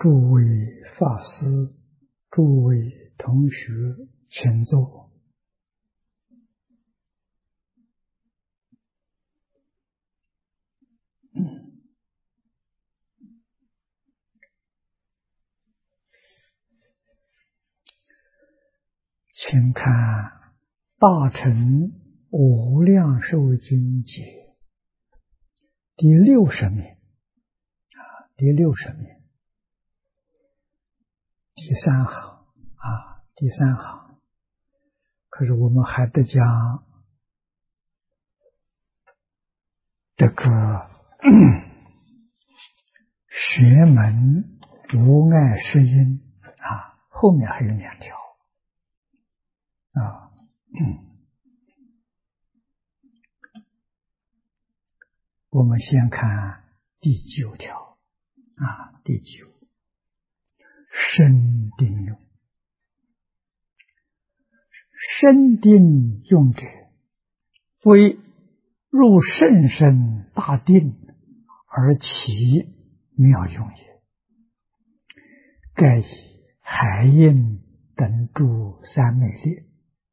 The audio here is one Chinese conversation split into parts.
诸位法师，诸位同学，请坐。请看《大乘无量寿经解》第60面，第60面第三行第三行。可是我们还得讲这个学门无碍是因后面还有2条我们先看第9条第9，生定用。生定用者，为入甚深大定而其妙用也。盖以海印等诸三昧力，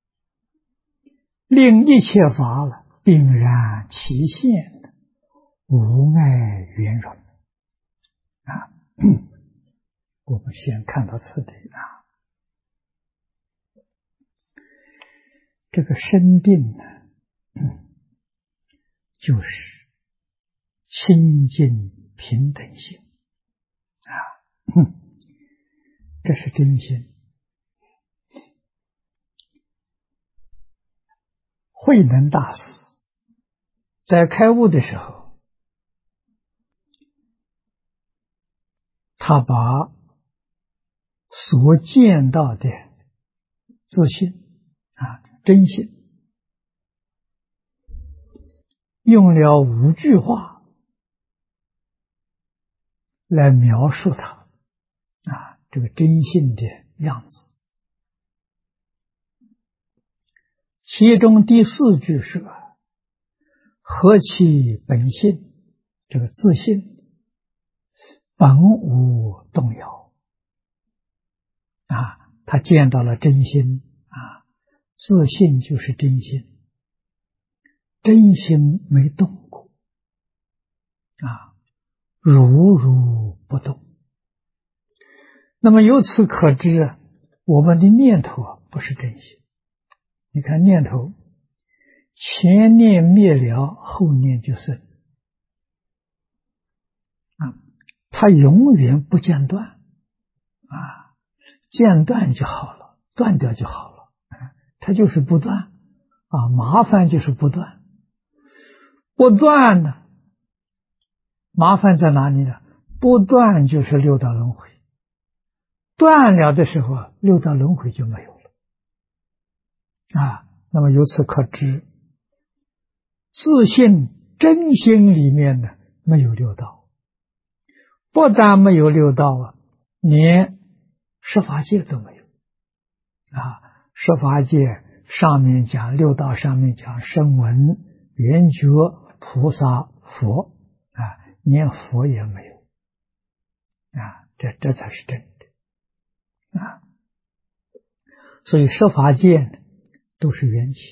令一切法并然其现，无碍圆融。我们先看到此地这个生定呢，就是清净平等心这是真心。慧能大师在开悟的时候，他把所见到的自信真心用了5句话来描述它这个真性的样子。其中第4句是何其本性，这个自信本无动摇他见到了真心自信就是真心，真心没动过如如不动。那么由此可知我们的念头不是真心。你看念头，前念灭了，后念就生它永远不间断间断就好了，断掉就好了，它就是不断麻烦就是不断。不断呢，麻烦在哪里呢？不断就是六道轮回，断了的时候六道轮回就没有了那么由此可知，自信真心里面呢没有六道，不但没有六道连十法界都没有十法界上面讲六道，上面讲声闻、缘觉、菩萨、佛连佛也没有这才是真的所以十法界呢都是缘起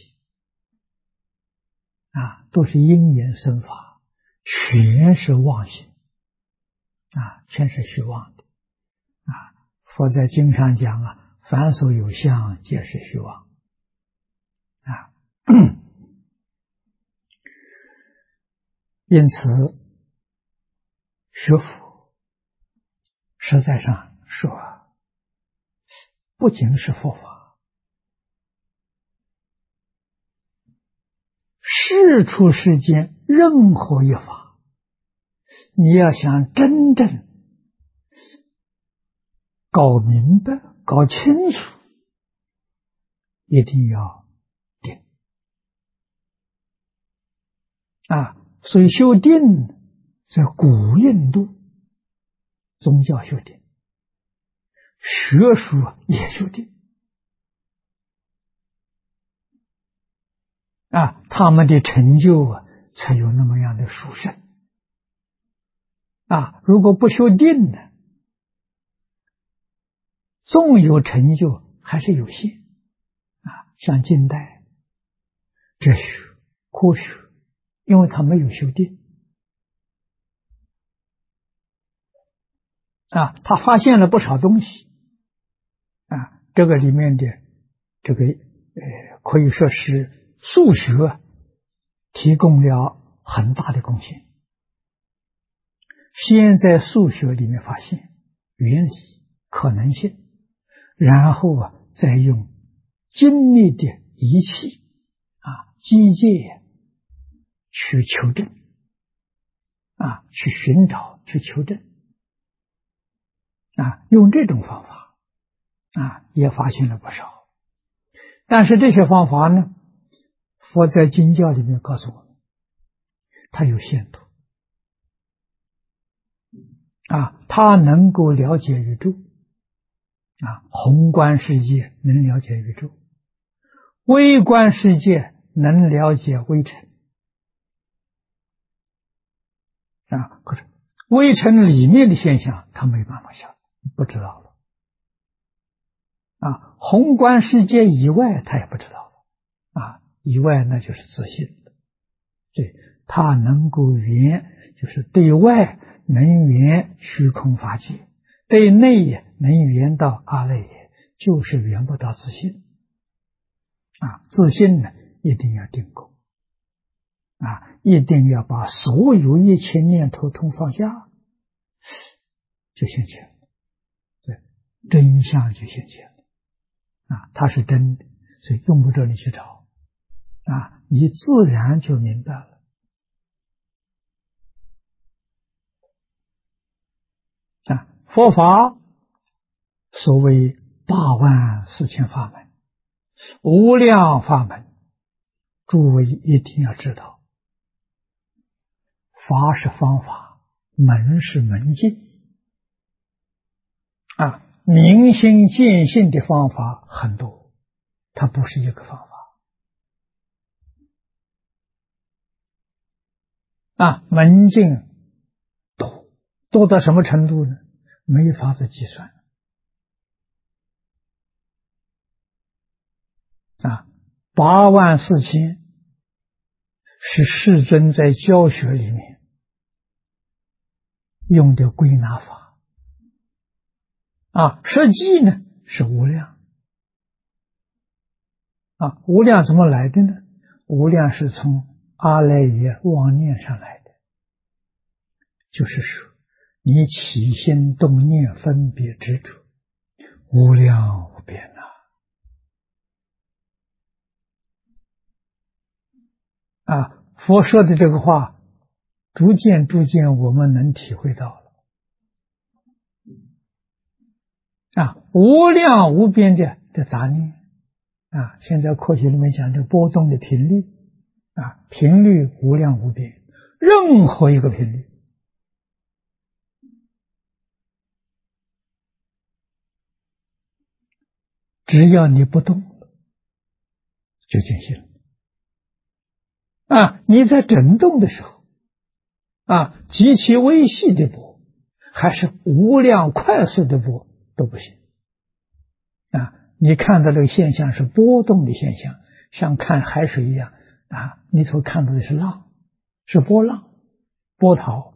都是因缘生法，全是妄心全是虚妄的佛在经上讲凡所有相皆是虚妄因此学佛实在上说不仅是佛法，世出世间任何一法，你要想真正搞明白搞清楚，一定要定所以修定在古印度宗教修定，学术也修定他们的成就才有那么样的殊胜如果不修定呢， 纵有成就，还是有限啊。像近代哲学、科学，因为他没有修定啊，他发现了不少东西啊，这个里面的这个可以说是数学提供了很大的贡献。先在数学里面发现原理、可能性，然后再用精密的仪器机械去求证去寻找、去求证用这种方法也发现了不少。但是这些方法呢，佛在经教里面告诉我们，它有限度它能够了解宇宙宏观世界能了解宇宙，微观世界能了解微尘可是微尘里面的现象它没办法晓得，不知道了宏观世界以外他也不知道了以外那就是自信的。对，它能够圆，就是对外能圆虚空法界，对内能圆到阿赖耶，就是圆不到自信自信呢一定要定功一定要把所有一切念头通放下，就现前了。对，真相就现前了它是真的，所以用不着你去找你自然就明白了佛法所谓84000法门，无量法门，诸位一定要知道，法是方法，门是门径明心见性的方法很多，它不是一个方法门径多到什么程度呢？没法子计算84000是世尊在教学里面用的归纳法实际呢是无量无量怎么来的呢？无量是从阿赖耶妄念上来的，就是说你起心动念分别执着无量无边佛说的这个话逐渐我们能体会到了无量无边的杂念现在科学里面讲的波动的频率频率无量无边，任何一个频率只要你不动就见性了你在振动的时候极其微细的波还是无量快速的波都不行你看到这个现象是波动的现象，像看海水一样你所看到的是浪，是波浪波涛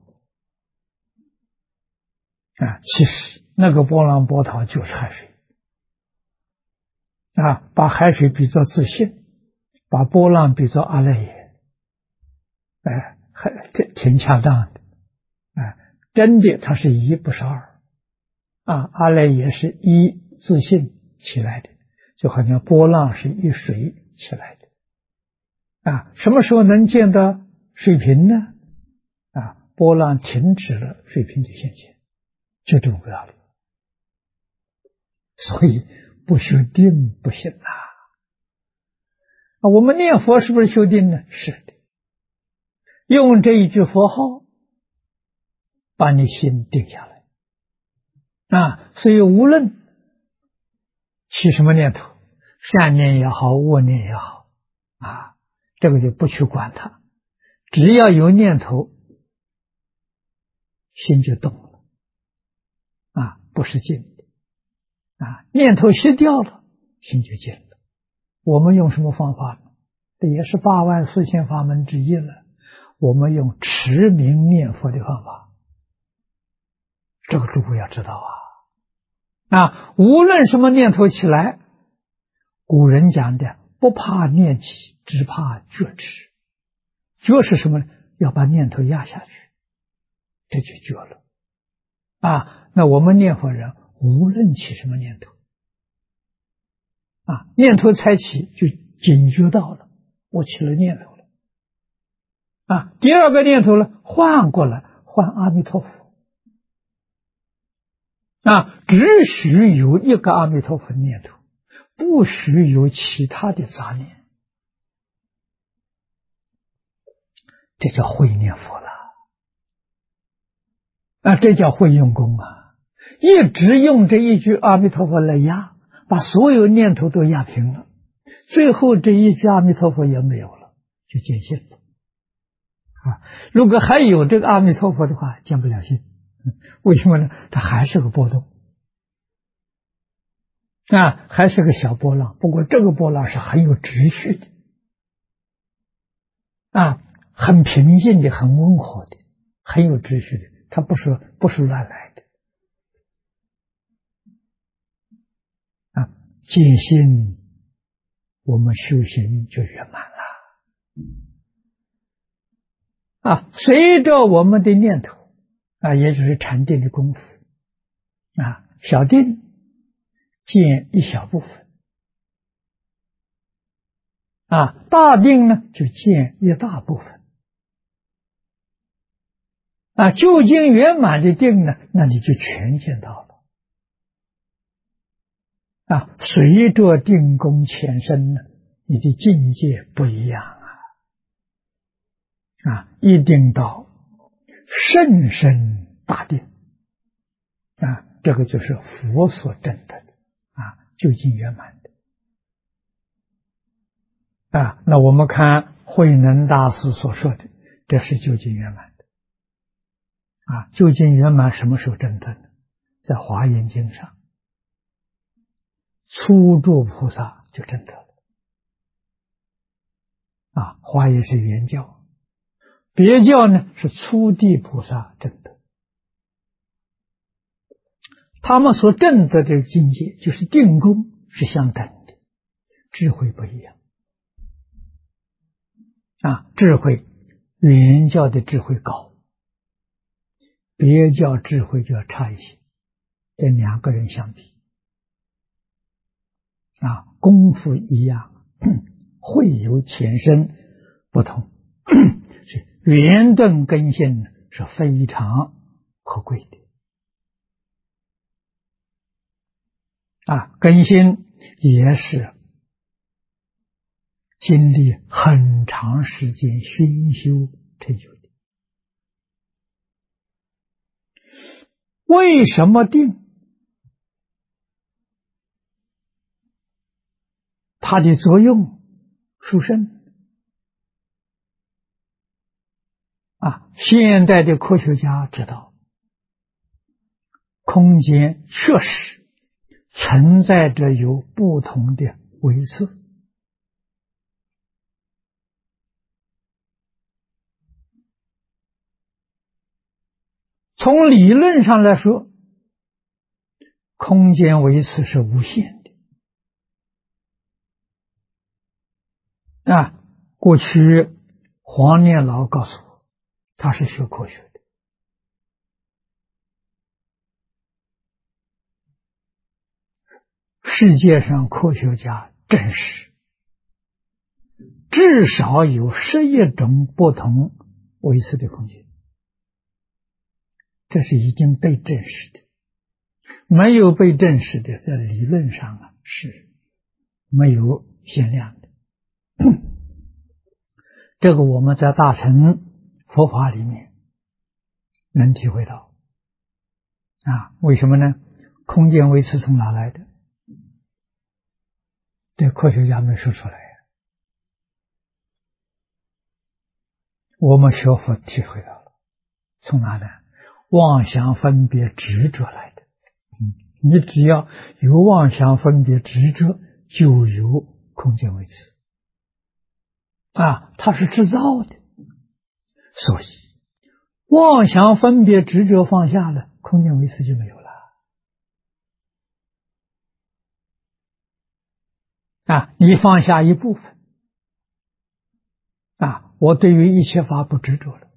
其实那个波浪波涛就是海水把海水比作自信，把波浪比作阿赖耶挺恰当的真的它是一不是二阿赖耶是一自信起来的，就好像波浪是一水起来的什么时候能见到水平呢？波浪停止了，水平就现前，就这么个道理。所以不修定不行我们念佛是不是修定呢？是的，用这一句佛号把你心定下来所以无论起什么念头，善念也好，恶念也好这个就不去管它，只要有念头心就动了不是静的念头熄掉了，心就静了。我们用什么方法呢？这也是84000法门之一了。我们用持名念佛的方法，这个诸位要知道无论什么念头起来，古人讲的不怕念起，只怕觉迟。觉是什么呢？要把念头压下去，这就觉了。那我们念佛人无论起什么念头，念头才起就警觉到了，我起了念头了。第二个念头呢，换过来，换阿弥陀佛。只许有一个阿弥陀佛的念头，不许有其他的杂念，这叫会念佛了。这叫会用功一直用这一句阿弥陀佛来压，把所有念头都压平了，最后这一句阿弥陀佛也没有了，就见性了。如果还有这个阿弥陀佛的话，见不了性。为什么呢？它还是个波动，还是个小波浪。不过这个波浪是很有秩序的，很平静的，很温和的，很有秩序的，它不是乱来的。见性，我们修行就圆满了。随着我们的念头也就是禅定的功夫小定见一小部分大定呢就见一大部分究竟圆满的定呢，那你就全见到了随着定功浅深呢，你的境界不一样一定到甚深大定这个就是佛所证得的究竟圆满的那我们看慧能大师所说的，这是究竟圆满的究竟圆满什么时候证得呢？在华严经上，初住菩萨就证得了华严是原教，别教呢是初地菩萨证得，他们所证得的境界就是定功是相等的，智慧不一样智慧原教的智慧高，别教智慧就要差一些，这两个人相比功夫一样，会有浅深不同圆顿根性是非常可贵的根性也是经历很长时间熏修成就的。为什么定它的作用殊胜现代的科学家知道，空间确实存在着有不同的维次从理论上来说，空间维次是无限的过去黄念老告诉我，他是学科学的世界上科学家证实至少有11种不同维次的空间，这是已经被证实的。没有被证实的，在理论上是没有限量的这个我们在大乘佛法里面能体会到为什么呢？空间维次从哪来的？这科学家没说出来我们学佛体会到了，从哪来？妄想分别执着来的你只要有妄想分别执着，就有空间维持它是制造的，所以妄想分别执着放下了，空间维持就没有了你放下一部分我对于一切法不执着了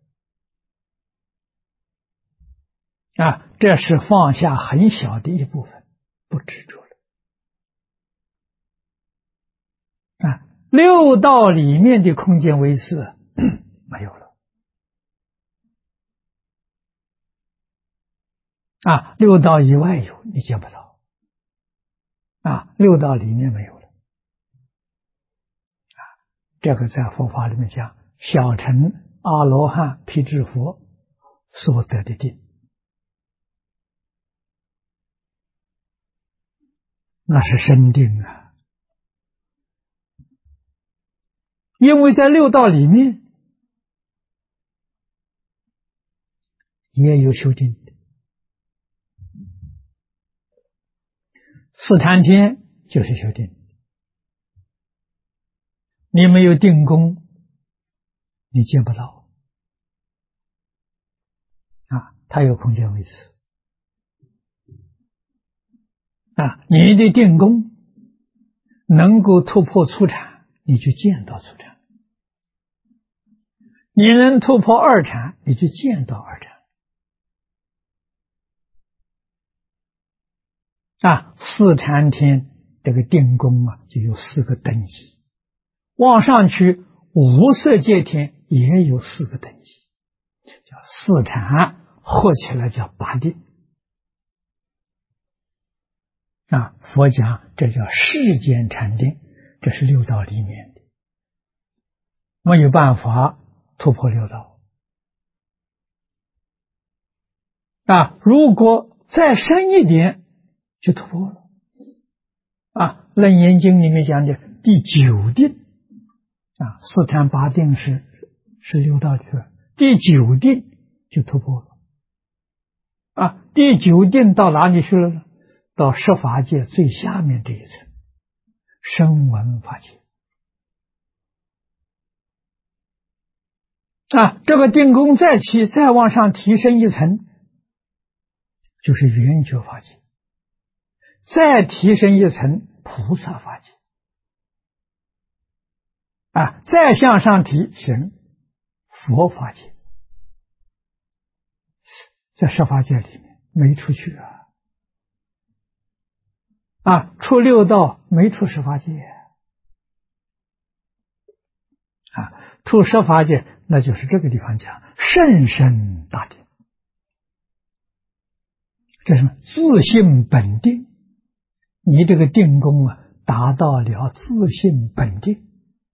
这是放下很小的一部分，不执着了六道里面的空间维持没有了六道以外有，你见不到六道里面没有了这个在佛法里面讲，小乘阿罗汉辟支佛所得的定，那是深定因为在六道里面也有修定的，四禅天就是修定，你没有定功，你见不到它有空间维持你的定功能够突破初禅，你就见到初禅；你能突破二禅，你就见到二禅四禅天这个定功就有4个等级，往上去无色界天也有4个等级，叫四禅，合起来叫八定佛讲这叫世间禅定，这是六道里面的，没有办法突破六道如果再深一点就突破了楞严经里面讲的第9定四禅八定是六道里的，第9定就突破了第9定到哪里去了呢？到十法界最下面这一层声闻法界这个定功再起，再往上提升一层就是圆觉法界，再提升一层菩萨法界再向上提升佛法界，在十法界里面没出去出六道没出十法界出十法界，那就是这个地方讲甚深大定，这是什么？自性本定，你这个定功达到了自性本定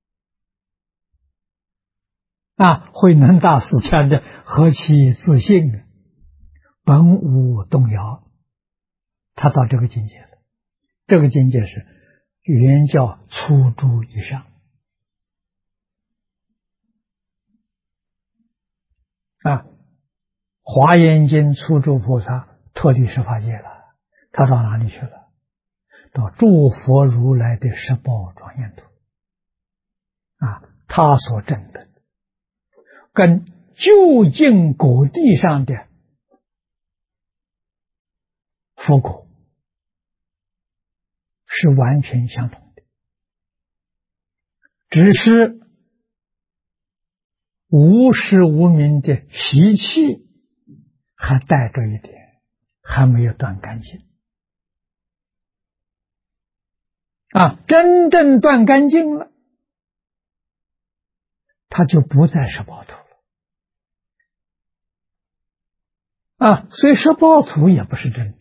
慧能大师讲的何其自性本无动摇，他到这个境界了，这个境界是原教初住以上华严经初住菩萨脱离十法界了，他到哪里去了？到诸佛如来的十宝庄严土他所证的跟究竟果地上的佛果是完全相同的，只是无始无明的习气还带着一点，还没有断干净真正断干净了，他就不在十宝土了所以十宝土也不是真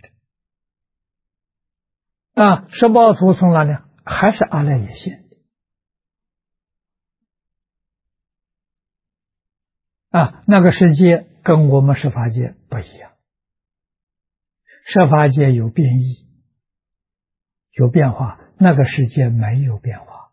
的十宝土从哪里？还是阿赖耶现的那个世界跟我们十法界不一样，十法界有变异有变化，那个世界没有变化，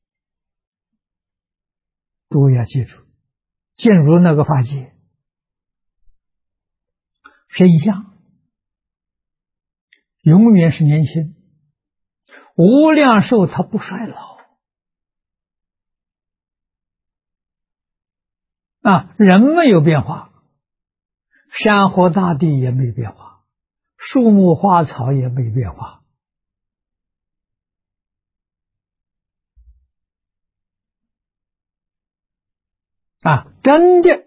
诸位要记住，进入那个法界，身相永远是年轻，无量寿它不衰老。人没有变化，山河大地也没变化，树木花草也没变化。真的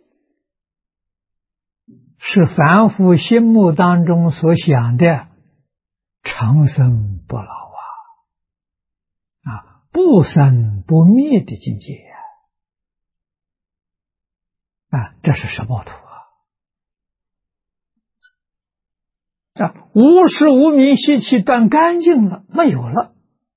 是凡夫心目当中所想的长生不老不生不灭的境界这是什么图无始无明习气断干净了，没有了，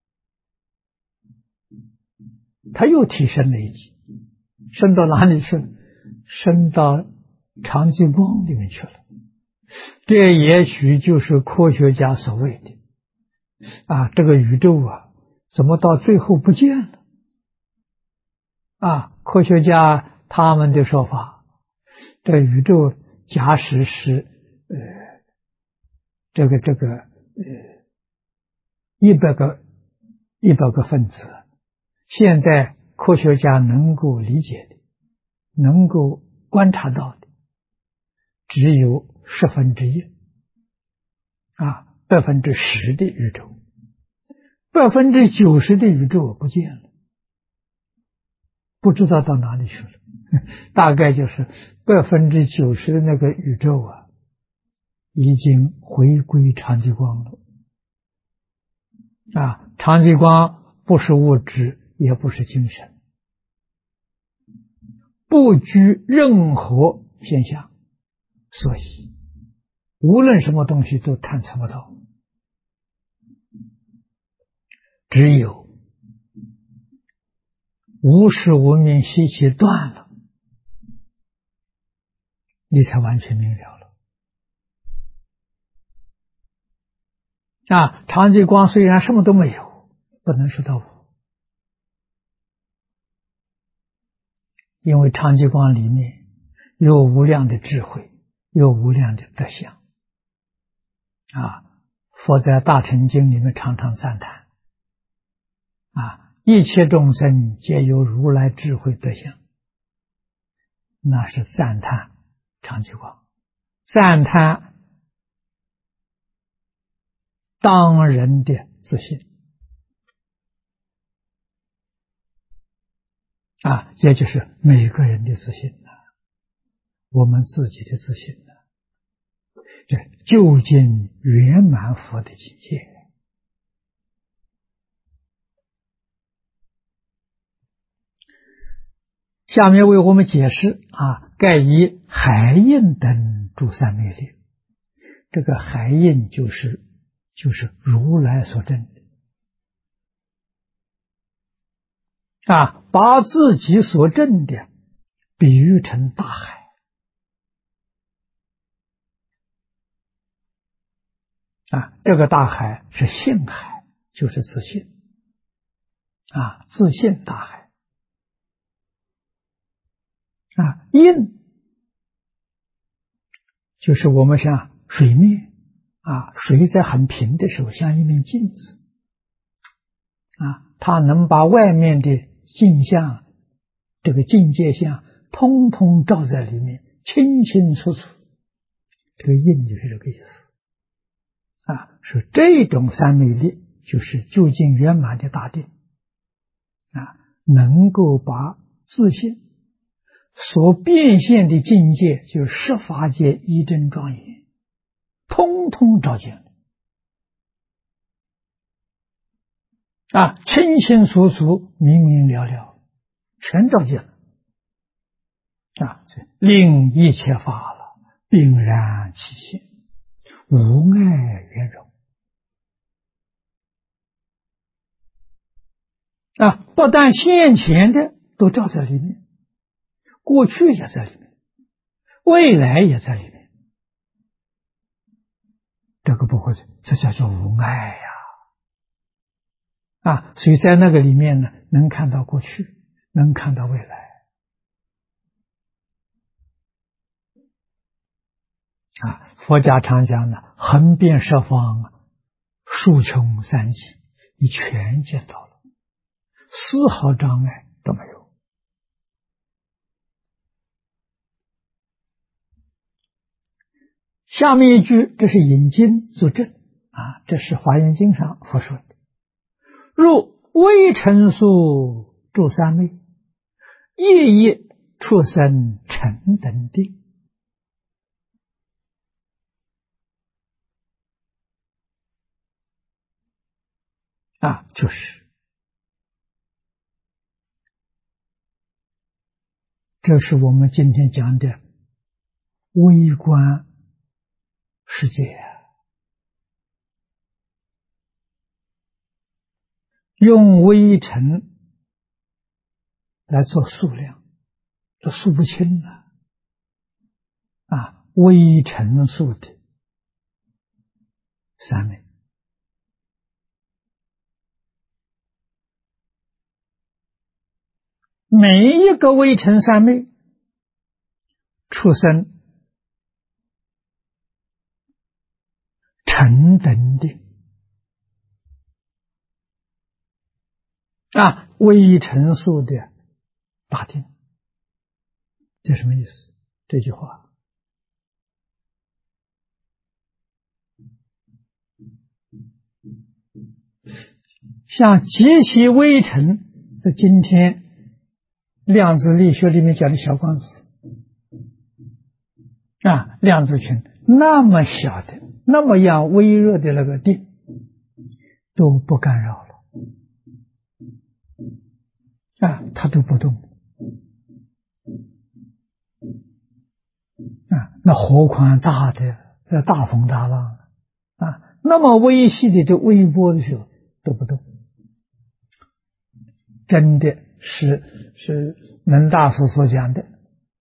他又提升了一级，升到哪里去了？升到长极光里面去了。这也许就是科学家所谓的这个宇宙怎么到最后不见了科学家他们的说法，这宇宙假使是100个分子，现在科学家能够理解的，能够观察到的只有1/1010%的宇宙，90%的宇宙不见了，不知道到哪里去了。大概就是90%的那个宇宙已经回归长极光了。长极光不是物质，也不是精神，不拘任何现象，所以无论什么东西都探测不到，只有无始无明习气断了，你才完全明了了。长极光虽然什么都没有，不能说到无，因为长极光里面有无量的智慧，有无量的德相佛在大乘经里面常常赞叹一切众生皆有如来智慧德相，那是赞叹长极光，赞叹当人的自信也就是每个人的自信我们自己的自信这究竟圆满佛的境界。下面为我们解释盖以海印等诸三昧力，这个海印就是如来所证的把自己所证的比喻成大海这个大海是信海，就是自信自信大海印就是我们像水面水在很平的时候像一面镜子它能把外面的镜像这个境界相通通照在里面，清清楚楚，这个印就是这个意思说这种三昧力就是究竟圆满的大定能够把自信所变现的境界，就是十法界一真庄严，通通照见了清清楚楚，明明了了，全照见了令一切法了并然其性，无碍圆融不但现前的都照在里面，过去也在里面，未来也在里面，这个不会，这叫做无碍所以在那个里面呢，能看到过去，能看到未来佛家常讲呢，横遍十方， 数穷三际，你全见到了，丝毫障碍都没有。下面一句，这是引经作证啊，这是《华严经》上佛说的。入微尘数住三昧，夜夜出生成等定。啊，就是这是我们今天讲的微观世界啊。用微尘来做数量，这数不清了啊！微尘数的三昧，每一个微尘三昧出生成等定啊，微尘数的大定，这什么意思？这句话像极其微尘，在今天量子力学里面讲的小光子啊，量子群那么小的、那么样微弱的那个定都不干扰了啊，它都不动啊，那何况大的大风大浪啊，那么微细的这微波的时候都不动，真的是能大师所讲的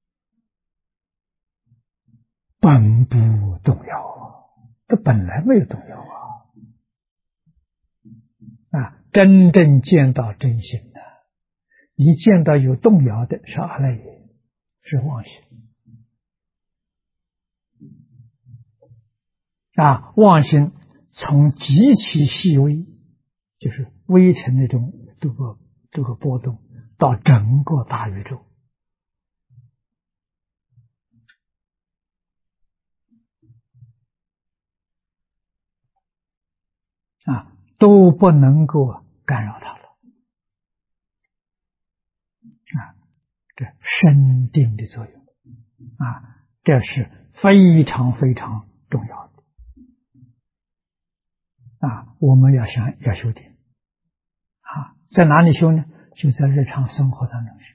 本不动摇，这本来没有动摇啊！真正见到真心的，一见到有动摇的是阿赖耶，是妄心啊！妄心从极其细微，就是微尘那种这个波动，到整个大宇宙啊，都不能够干扰它了啊！这深定的作用啊，这是非常非常重要的啊！我们要修定啊，在哪里修呢？就在日常生活当中修，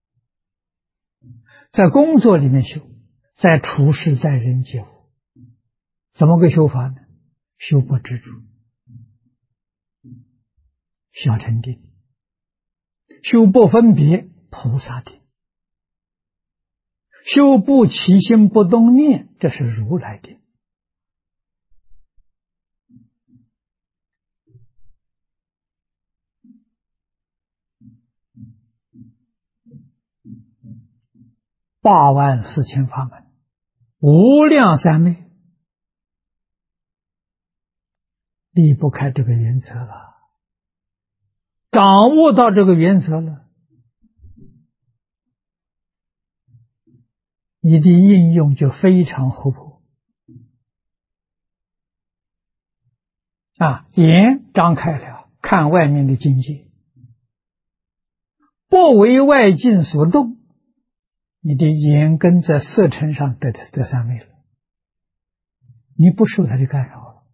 在工作里面修，在处事待人接物，怎么个修法呢？修不执着，小乘定；修不分别，菩萨定；修不起心不动念，这是如来定。84000法门，无量三昧，离不开这个原则了。掌握到这个原则了，你的应用就非常活泼啊！眼张开了，看外面的境界，不为外境所动，你的眼根在色尘上得三昧了，你不受它的干扰了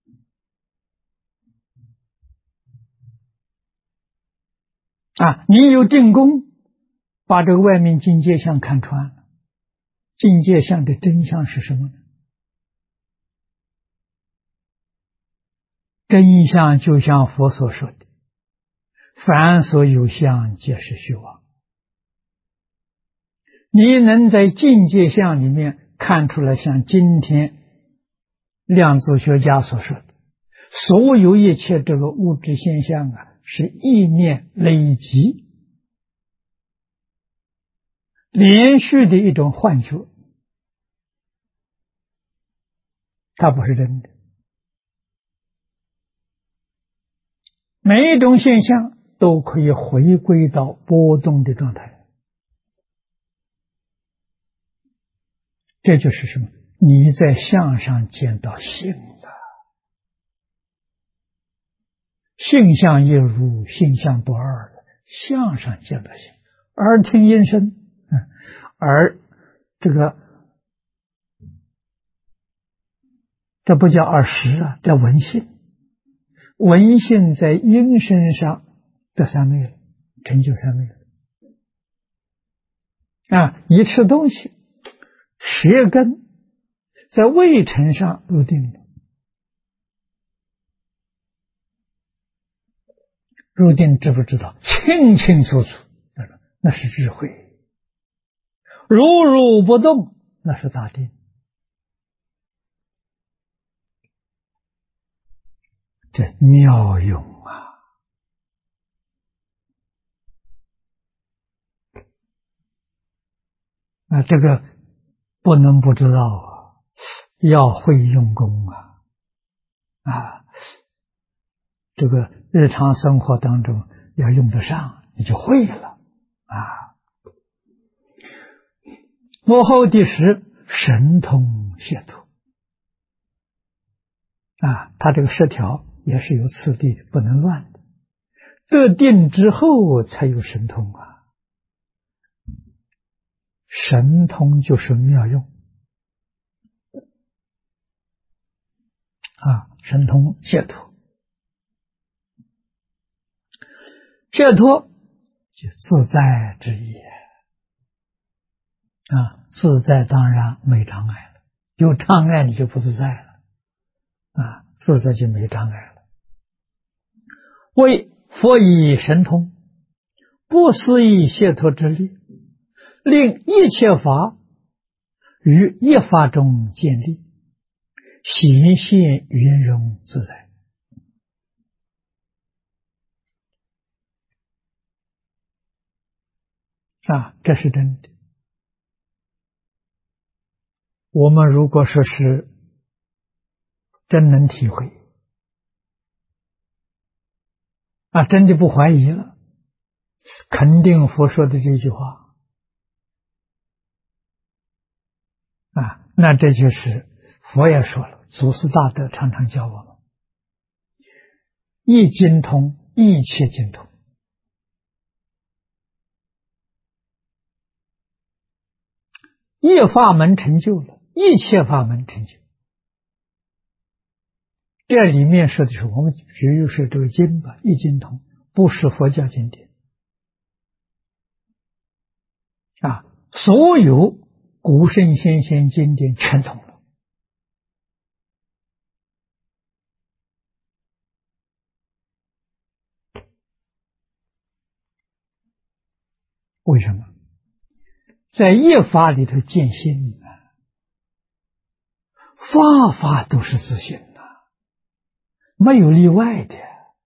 啊！你有定功，把这个外面境界相看穿了，境界相的真相是什么呢？真相就像佛所说的，凡所有相，皆是虚妄。你能在境界相里面看出来，像今天量子学家所说的，所有一切这个物质现象啊，是意念累积连续的一种幻觉，它不是真的每一种现象都可以回归到波动的状态。这就是什么？你在相上见到性了，性相一如，性相不二的，相上见到性，耳听音声，而这不叫耳识啊，叫闻性。闻性在音声上得三昧了，成就三昧了。一吃东西，舌根在味尘上入定了，入定知不知道？清清楚楚，那是智慧。如如不动，那是大定。这妙用啊！这个不能不知道啊，要会用功啊！这个日常生活当中要用得上，你就会了啊！幕后第十，神通解脱他这个十条也是有次第的，不能乱的。得定之后才有神通啊！神通就是妙用神通解脱，解脱就自在之意自在当然没障碍了，有障碍你就不自在了自在就没障碍了。为佛以神通，不思议解脱之力，令一切法于一法中建立，显现圆融自在这是真的。我们如果说是真能体会真的不怀疑了，肯定佛说的这句话那这就是佛也说了，祖师大德常常教我们，一精通，一切精通。一法门成就了，一切法门成就。这里面说的是我们只有是这个经吧，一精通，不是佛教经典所有古圣先贤经典全通了。为什么？在一法里头见性法法都是自性没有例外的，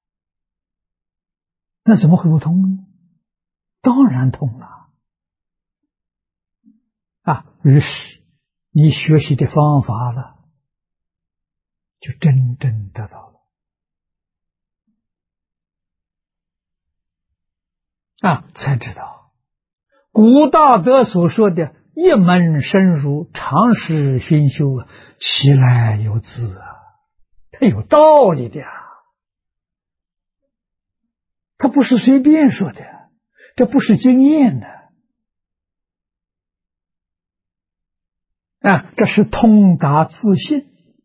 那怎么会不通呢？当然通了于是你学习的方法了，就真正得到了才知道古大德所说的一门深入，常识熏修，其来有自它有道理的它不是随便说的，这不是经验的这是通达自性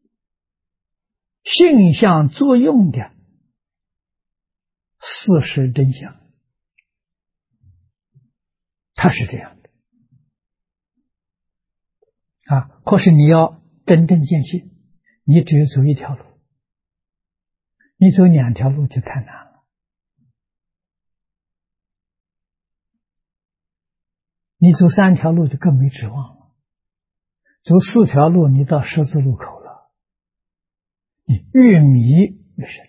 性相作用的事实真相，它是这样的可是你要真正见性，你只有走一条路，你走两条路就太难了。你走三条路就更没指望了，走四条路你到十字路口了，你越迷越深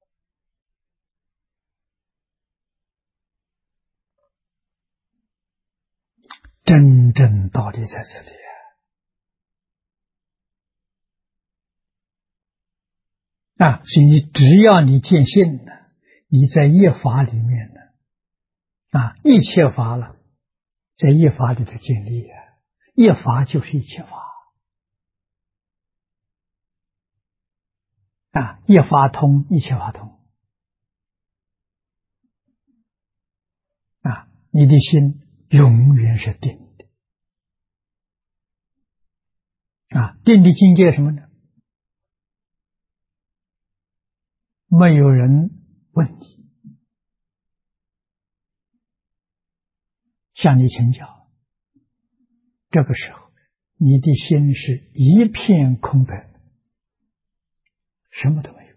真正道理在这里所以你只要你见性了， 你在业法里面呢，一切法了，在业法里头建立啊，业法就是一切法业法通，一切法通你的心永远是定的定的境界什么呢？没有人问你，向你请教，这个时候你的心是一片空白，什么都没有。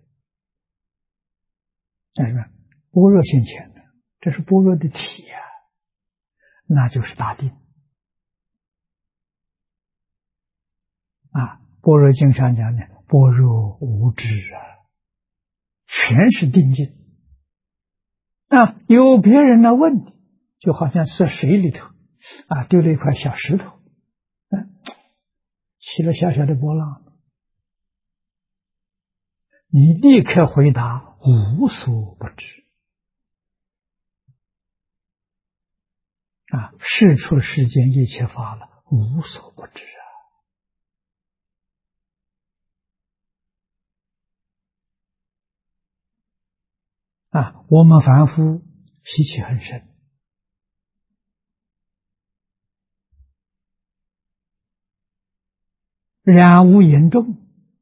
般若现前的，这是般若的体那就是大定般若经上讲的般若无知全是定境有别人来问你，就好像是水里头丢了一块小石头起了小小的波浪，你立刻回答无所不知世出世间一切法了，无所不知我们凡夫习气很深染污严重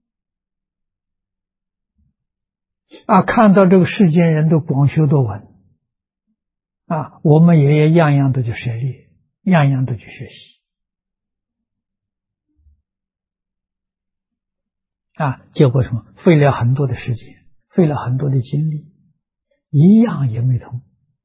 看到这个世间人都广修多闻我们也样样都去涉猎，样样都去学习结果什么？费了很多的时间，费了很多的精力，一样也没通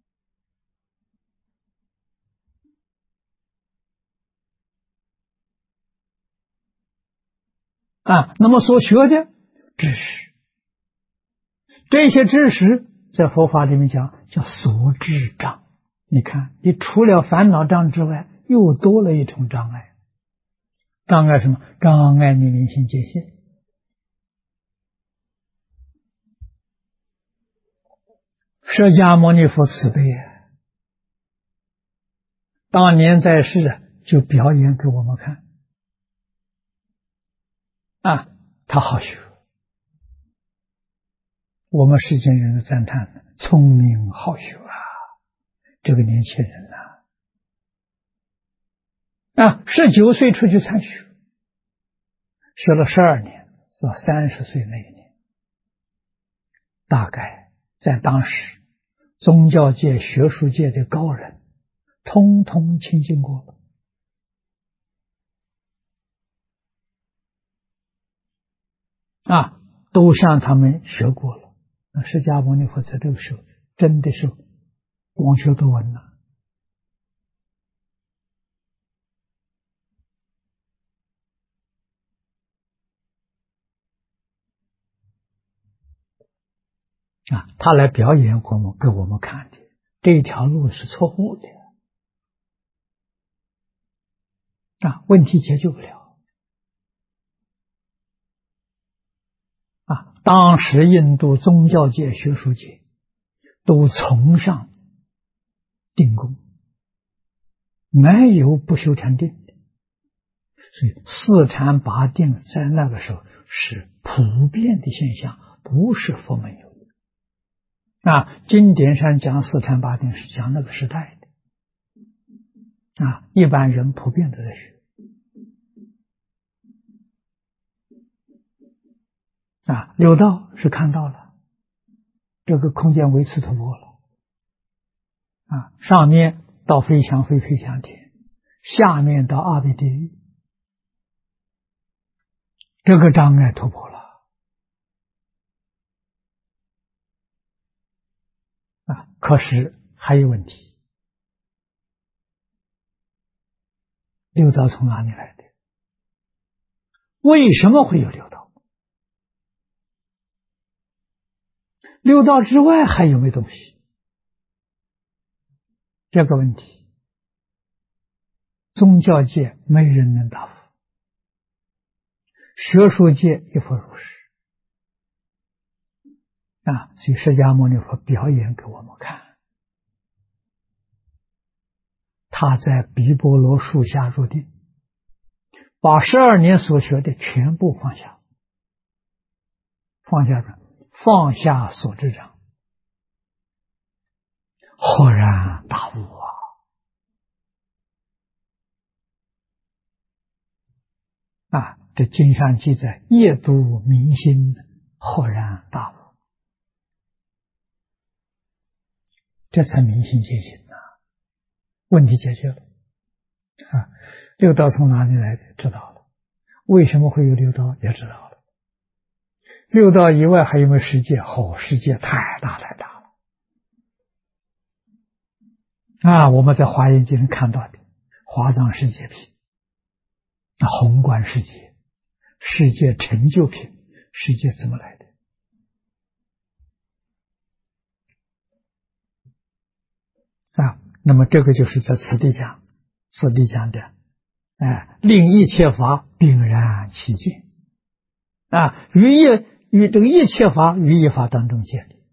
那么所学的知识，这些知识在佛法里面讲叫所知障。你看，你除了烦恼障之外，又多了一重障碍。障碍什么？障碍你明心见性。释迦牟尼佛慈悲当年在世就表演给我们看他好学，我们世间人的赞叹，聪明好学这个年轻人19岁出去参学，学了12年，到30岁那一年，大概在当时宗教界学术界的高人通通亲近过了都向他们学过了。释迦牟尼佛在这个时候真的是广学多闻了他来表演给我们看的，这条路是错误的问题解决不了当时印度宗教界学术界都崇尚定功，没有不修禅定的，所以四禅八定在那个时候是普遍的现象，不是佛门有的经典上讲四禅八定是讲那个时代的一般人普遍都在学六道是看到了这个空间维持突破了上面到非想非非想天，下面到阿鼻地狱，这个障碍突破了可是还有问题，六道从哪里来的？为什么会有六道？六道之外还有没有东西？这个问题宗教界没人能答复，学术界亦复如是所以释迦牟尼佛表演给我们看，他在毗波罗树下入定，把12年所学的全部放下，放下所知障，豁然大悟这经上记载，夜读明心，豁然大悟，这才明心见性问题解决了六道从哪里来的？知道了。为什么会有六道？也知道了。六道以外还有没有世界？世界太大太大了我们在华严经看到的华藏世界品、宏观世界、世界成就品，世界怎么来的？那么这个就是在此地讲的令一切法秉然其见与这个一切法于一法当中建立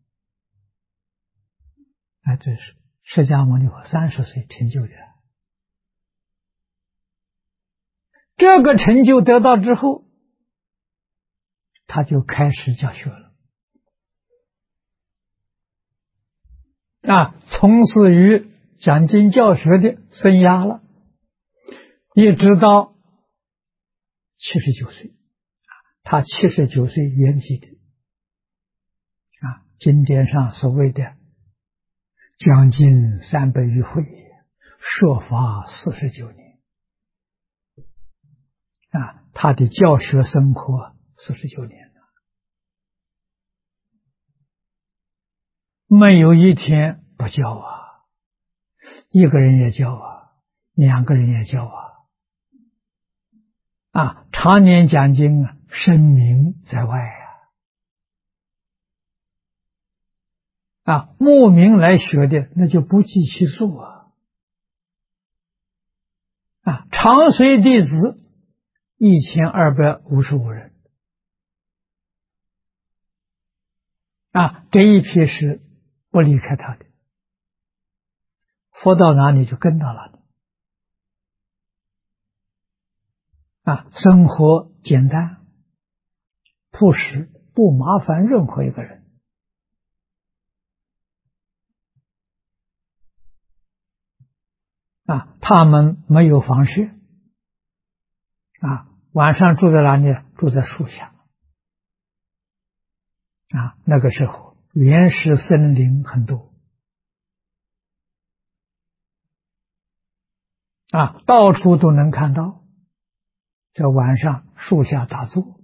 这是释迦牟尼佛30岁成就的。这个成就得到之后，他就开始教学了从事于讲经教学的生涯了，一直到79岁他79岁圆寂的经典上所谓的将近300余会，说法49年他的教学生活49年了，没有一天不教一个人也教2个人也教常年讲经声名在外慕名来学的那就不计其数常随弟子1255人这一批是不离开他的，佛到哪里就跟到哪里生活简单朴实，不麻烦任何一个人他们没有房舍晚上住在哪里？住在树下那个时候原始森林很多到处都能看到，在晚上树下打坐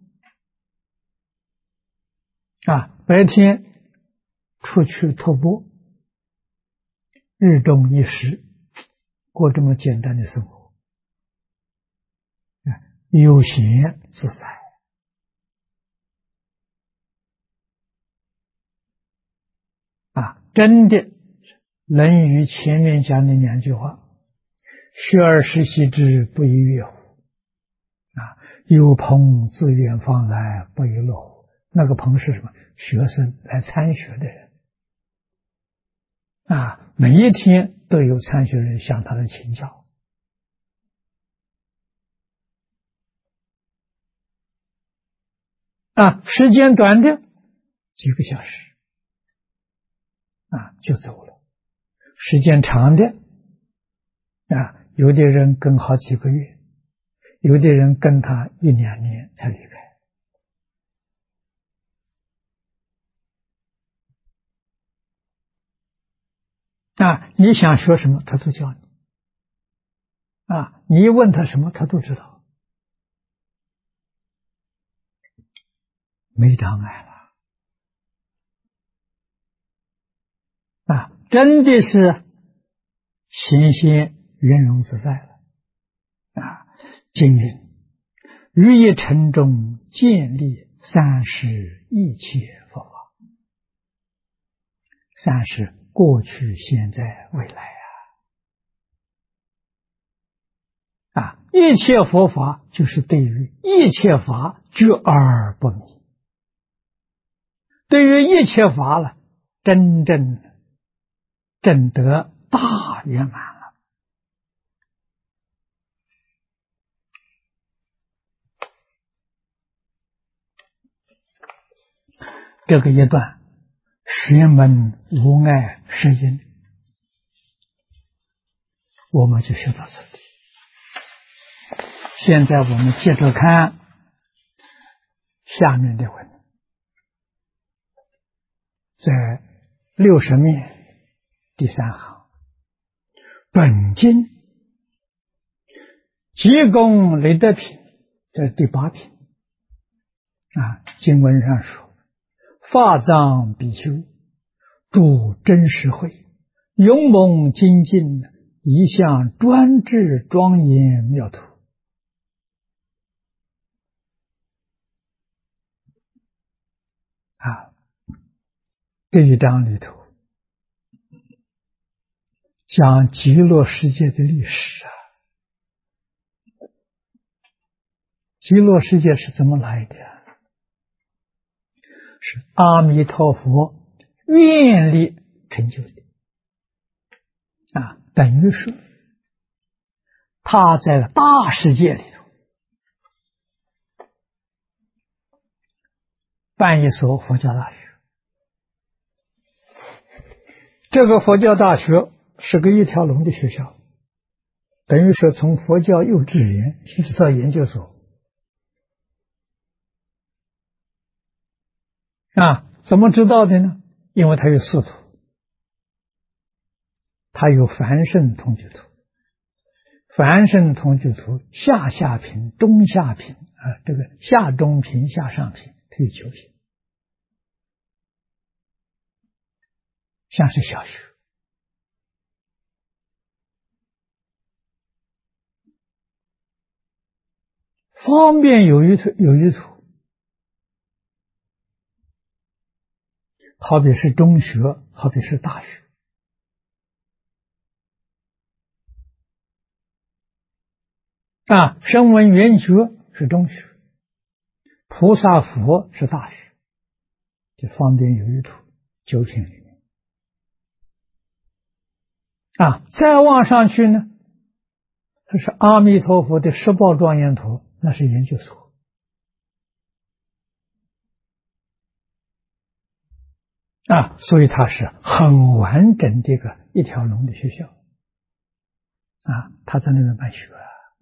白天出去徒步，日中一时，过这么简单的生活悠闲自在真的《论语》前面讲的2句话，学而时习之，不亦乐乎有朋自远方来，不亦乐乎。那个朋是什么？学生来参学的人每一天都有参学人向他的请教时间短的几个小时就走了，时间长的有的人跟好几个月，有的人跟他1、2年才离开你想学什么他都教你你一问他什么他都知道，没障碍了真的是闲闲圆融自在了经云于一尘中建立30一切佛法，30过去现在未来一切佛法就是对于一切法觉而不迷， 对于一切法了，真正证得大圆满了。这个一段学门无碍是因，我们就学到这里。现在我们接着看下面的文，在60面第3行，本经济公雷德品，这第8品经文上说，法藏比丘住真实会，勇猛精进，一向专制庄严妙土。这一章里头讲极乐世界的历史极乐世界是怎么来的？是阿弥陀佛愿力成就的等于说他在大世界里头办一所佛教大学。这个佛教大学是个一条龙的学校，等于说从佛教幼稚园一直到研究所怎么知道的呢？因为他有4土，他有凡圣同居土，凡圣同居土下下品、中下品这个下中品、下上品，他有9品，像是小学。方便有余土，好比是中学，好比是大学。声闻缘觉是中学，菩萨佛是大学，这方便有余土9品里面再往上去呢，这是阿弥陀佛的十报庄严土，那是研究所所以它是很完整的一条龙的学校他在那边办学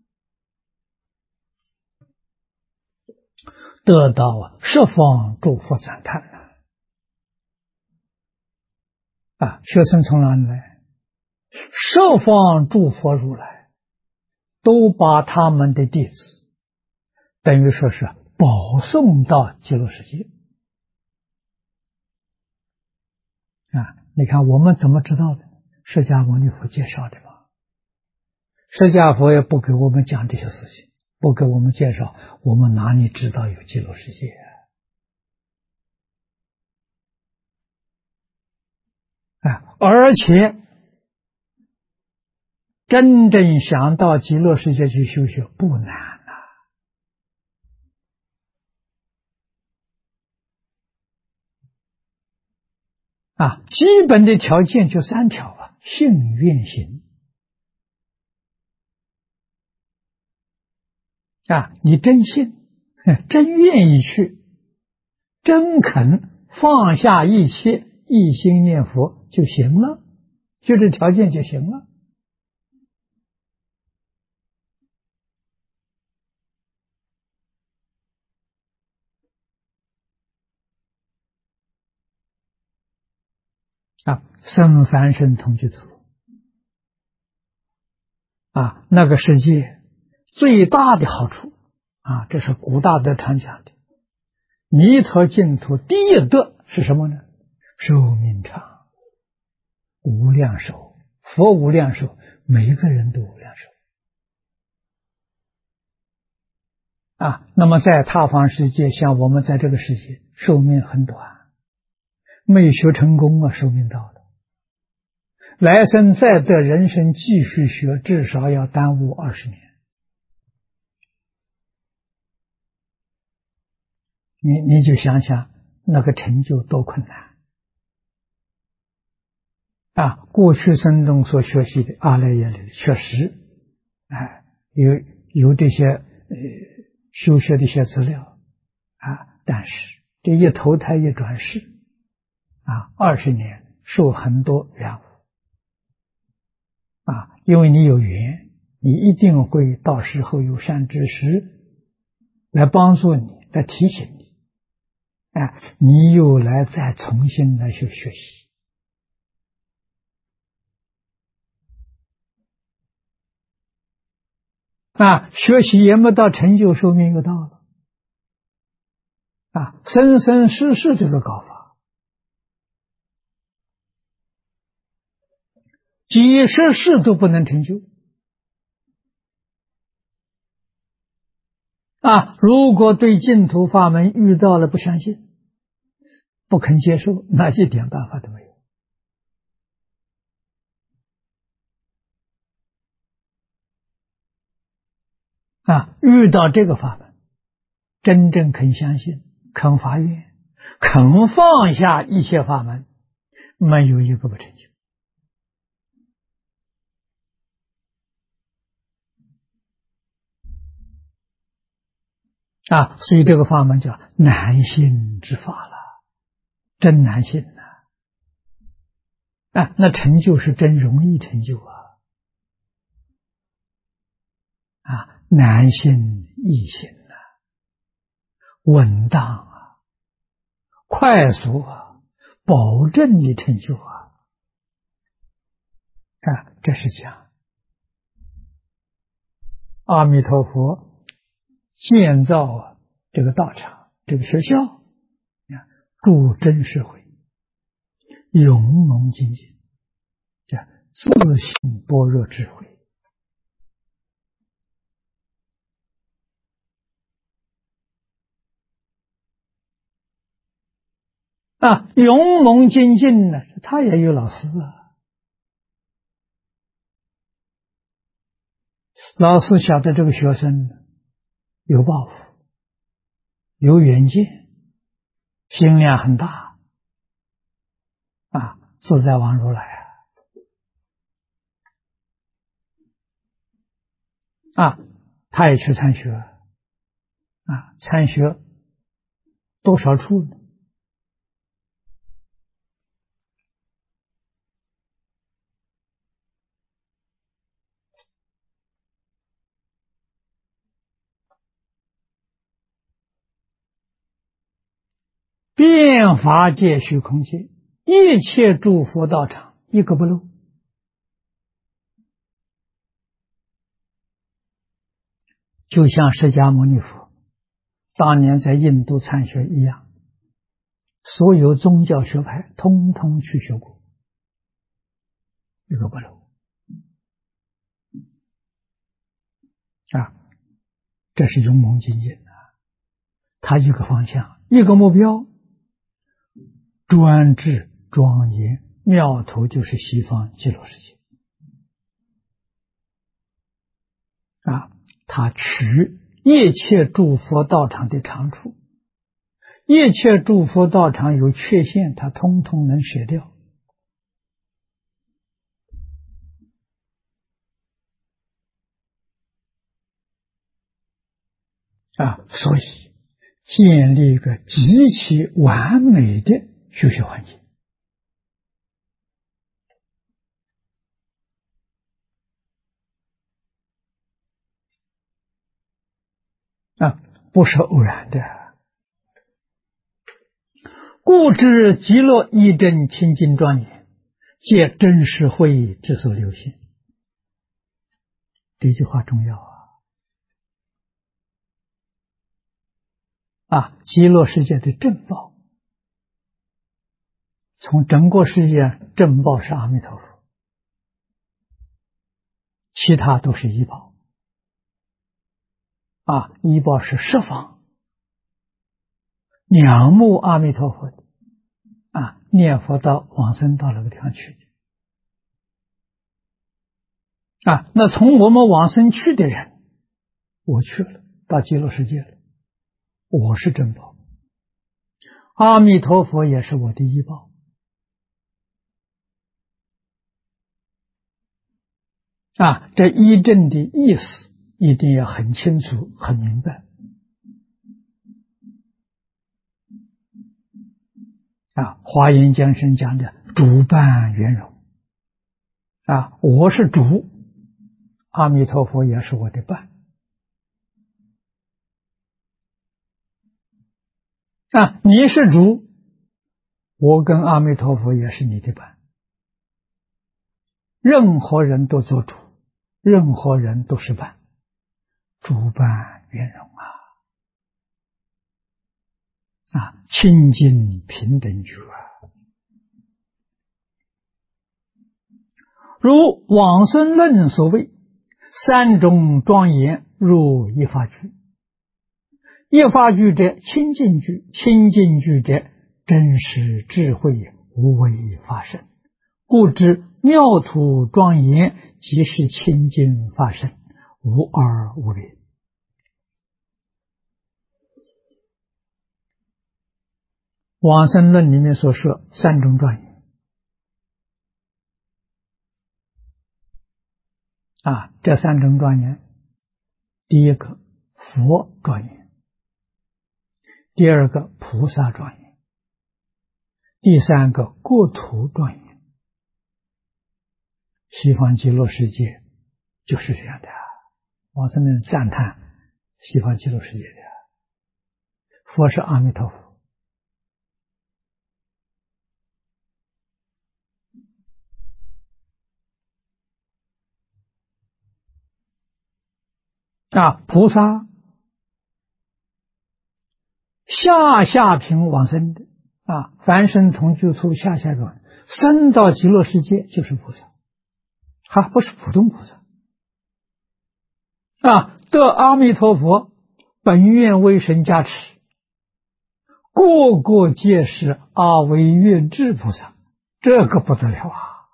得到十方诸佛赞叹学生从哪里来？十方诸佛如来都把他们的弟子等于说是保送到极乐世界你看我们怎么知道的？释迦牟尼佛介绍的嘛。释迦佛也不给我们讲这些事情，不给我们介绍，我们哪里知道有极乐世界而且真正想到极乐世界去修学不难基本的条件就3条信愿行你真信，真愿意去，真肯放下一切，一心念佛就行了，就这条件就行了生凡圣同居土那个世界最大的好处这是古大德常讲的，弥陀净土第一德是什么呢？寿命长，无量寿，佛无量寿，每一个人都无量寿那么在他方世界，像我们在这个世界寿命很短，没学成功寿命到了，来生再得人生继续学，至少要耽误20年。你就想想， 那个成就多困难啊！过去生中所学习的阿赖耶里确实，有这些修学的一些资料啊，但是这一投胎一转世啊，20年受很多缘苦啊，因为你有缘，你一定会到时候有善知识来帮助你，来提醒你，你又来再重新来去学习啊，学习也没到成就，寿命又到了啊，生生世世这个搞法，几十世都不能成就啊！如果对净土法门遇到了不相信、不肯接受，那一点办法都没有啊！遇到这个法门，真正肯相信、肯发愿、肯放下一切法门，没有一个不成就啊！所以这个法门叫难信之法了，真难信呐！那成就是真容易成就难信易行稳当快速保证你成就这是讲阿弥陀佛建造这个道场，这个学校，助真实慧，勇猛精进，自信般若智慧勇猛精进呢，他也有老师老师晓得这个学生有抱负，有远见，心量很大自在王如来他也去参学参学多少处呢？遍法界虚空界，一切诸佛道场，一个不漏。就像释迦牟尼佛当年在印度参学一样，所有宗教学派通通去学过，一个不漏这是勇猛精进他一个方向，一个目标，专制庄严，苗头就是西方极乐世界他取一切诸佛道场的长处，一切诸佛道场有缺陷，他通通能舍掉所以建立一个极其完美的学习环境不是偶然的。故知极乐义正清净庄严，皆真实慧之所流现。这句话重要极乐世界的正报，从整个世界正报是阿弥陀佛，其他都是依报依报是十方仰慕阿弥陀佛的念佛到往生到那个地方去那从我们往生去的人，我去了到极乐世界了，我是正报， 阿弥陀佛也是我的依报。这依正的意思一定要很清楚、很明白。华严经上讲的主伴圆融。我是主，阿弥陀佛也是我的伴。你是主，我跟阿弥陀佛也是你的伴。任何人都做主，任何人都是伴，主伴圆融清净平等觉如往生论所谓，三种庄严入一法具。一法具者清净具，清净具者真实智慧无为法身，故知妙土庄严即是清净法身，无二无别。往生论里面所说三种庄严这三种庄严，第一个佛庄严，第二个菩萨庄严，第三个国土庄严。西方极乐世界就是这样的往生论赞叹西方极乐世界的佛是阿弥陀佛。菩萨下品往生的凡生同居处下转生到极乐世界就是菩萨不是普通菩萨得阿弥陀佛本愿威神加持，个个皆是阿惟越致菩萨，这个不得了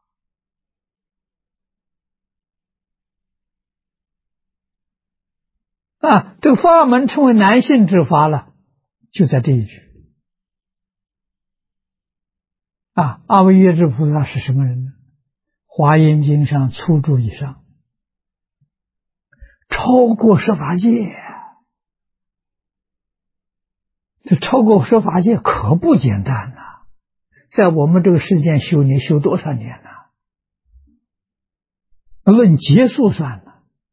这个法门称为男性之法了，就在这一句阿惟越致菩萨是什么人呢？华严经上粗注以上，超过十法界。这超过十法界可不简单在我们这个世间修，你修多少年论劫数算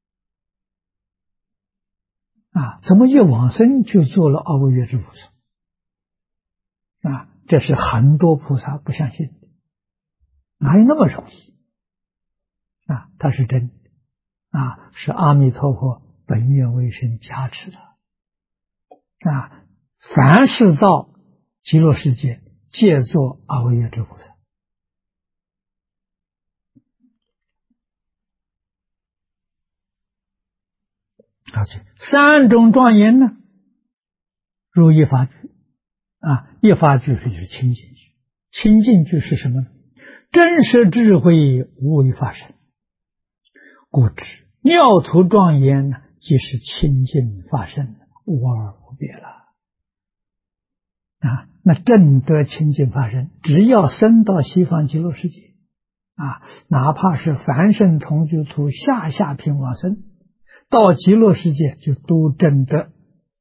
怎么一往生就做了阿惟越致菩萨这是很多菩萨不相信的，哪有那么容易它是真的是阿弥陀佛本愿威神加持的凡是到极乐世界皆作阿惟越致菩萨三种庄严呢入一法具一法具就是清净具。清净具是什么呢？真实智慧无为法身，故知妙土庄严即是清净法身，无二无别了那正得清净法身，只要升到西方极乐世界哪怕是凡圣同居土下品往生，到极乐世界就都证得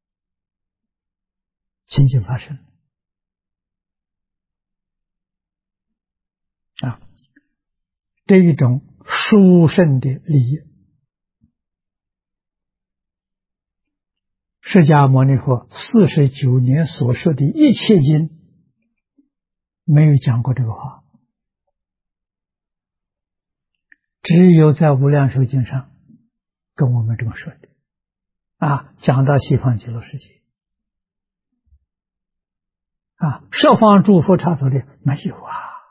清净法身这一种殊胜的利益，释迦牟尼佛49年所说的一切经没有讲过这个话，只有在无量寿经上跟我们这么说的讲到西方极乐世界十方诸佛刹土的没有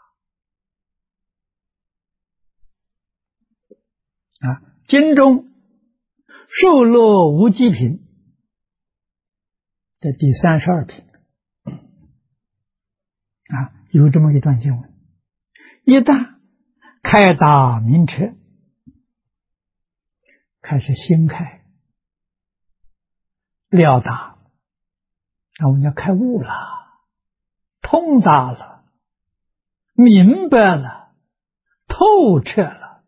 经中受乐无极品的第32品有这么一段经文，一旦开达明彻，开始心开了达我们要开悟了通达了，明白了，透彻了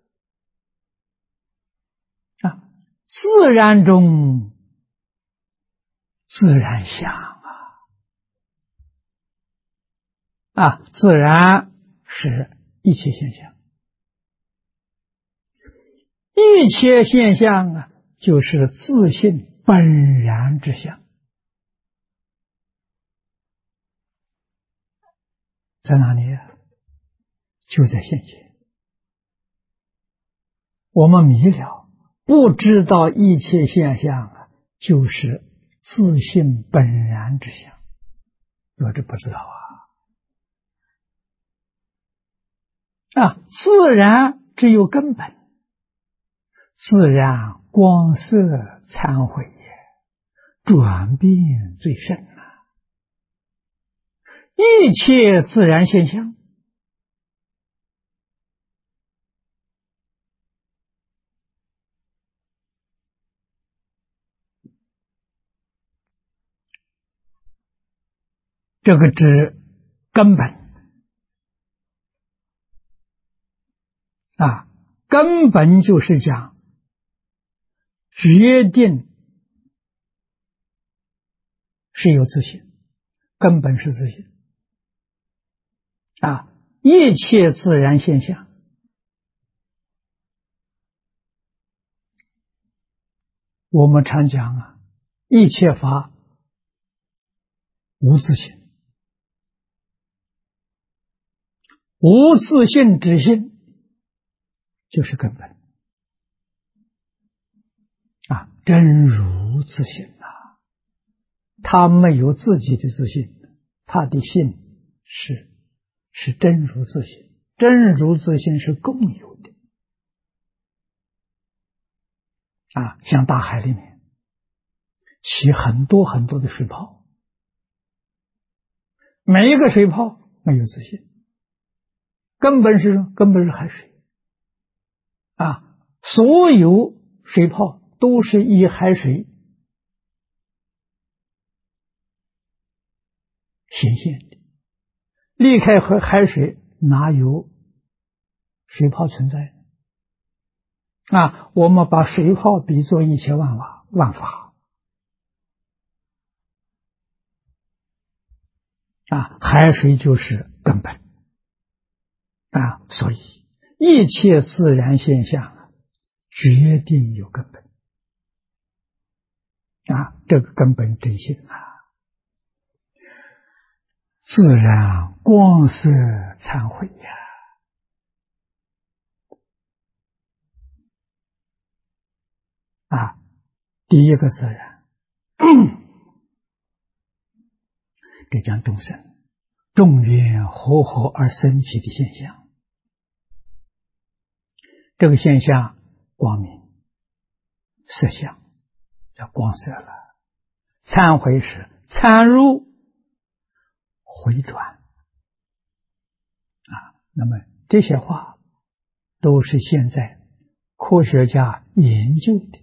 啊！自然中自然相啊！自然是一切现象，一切现象啊，就是自性本然之相，在哪里啊？就在现前。我们迷了，不知道一切现象啊，就是自性本然之相。我这不知道啊！自然只有根本，自然光色忏悔也，转变最甚啊！一切自然现象，这个指根本啊，根本就是讲决定是有自性，根本是自性啊，一切自然现象，我们常讲啊，一切法无自性，无自性之性就是根本啊，真如自性啊，他没有自己的自信，他的性是真如自性，真如自性是共有的啊，像大海里面起很多很多的水泡，每一个水泡没有自信，根本是海水啊，所有水泡都是以海水显现的，离开海水哪有水泡存在啊？我们把水泡比作一切万法啊，海水就是根本啊，所以一切自然现象决定有根本啊，这个根本真性啊，自然光色忏悔呀啊，第一个自然，这讲众生众缘和合而生起的现象，这个现象光明色相叫光色了，忏悔是参入回转啊，那么这些话都是现在科学家研究的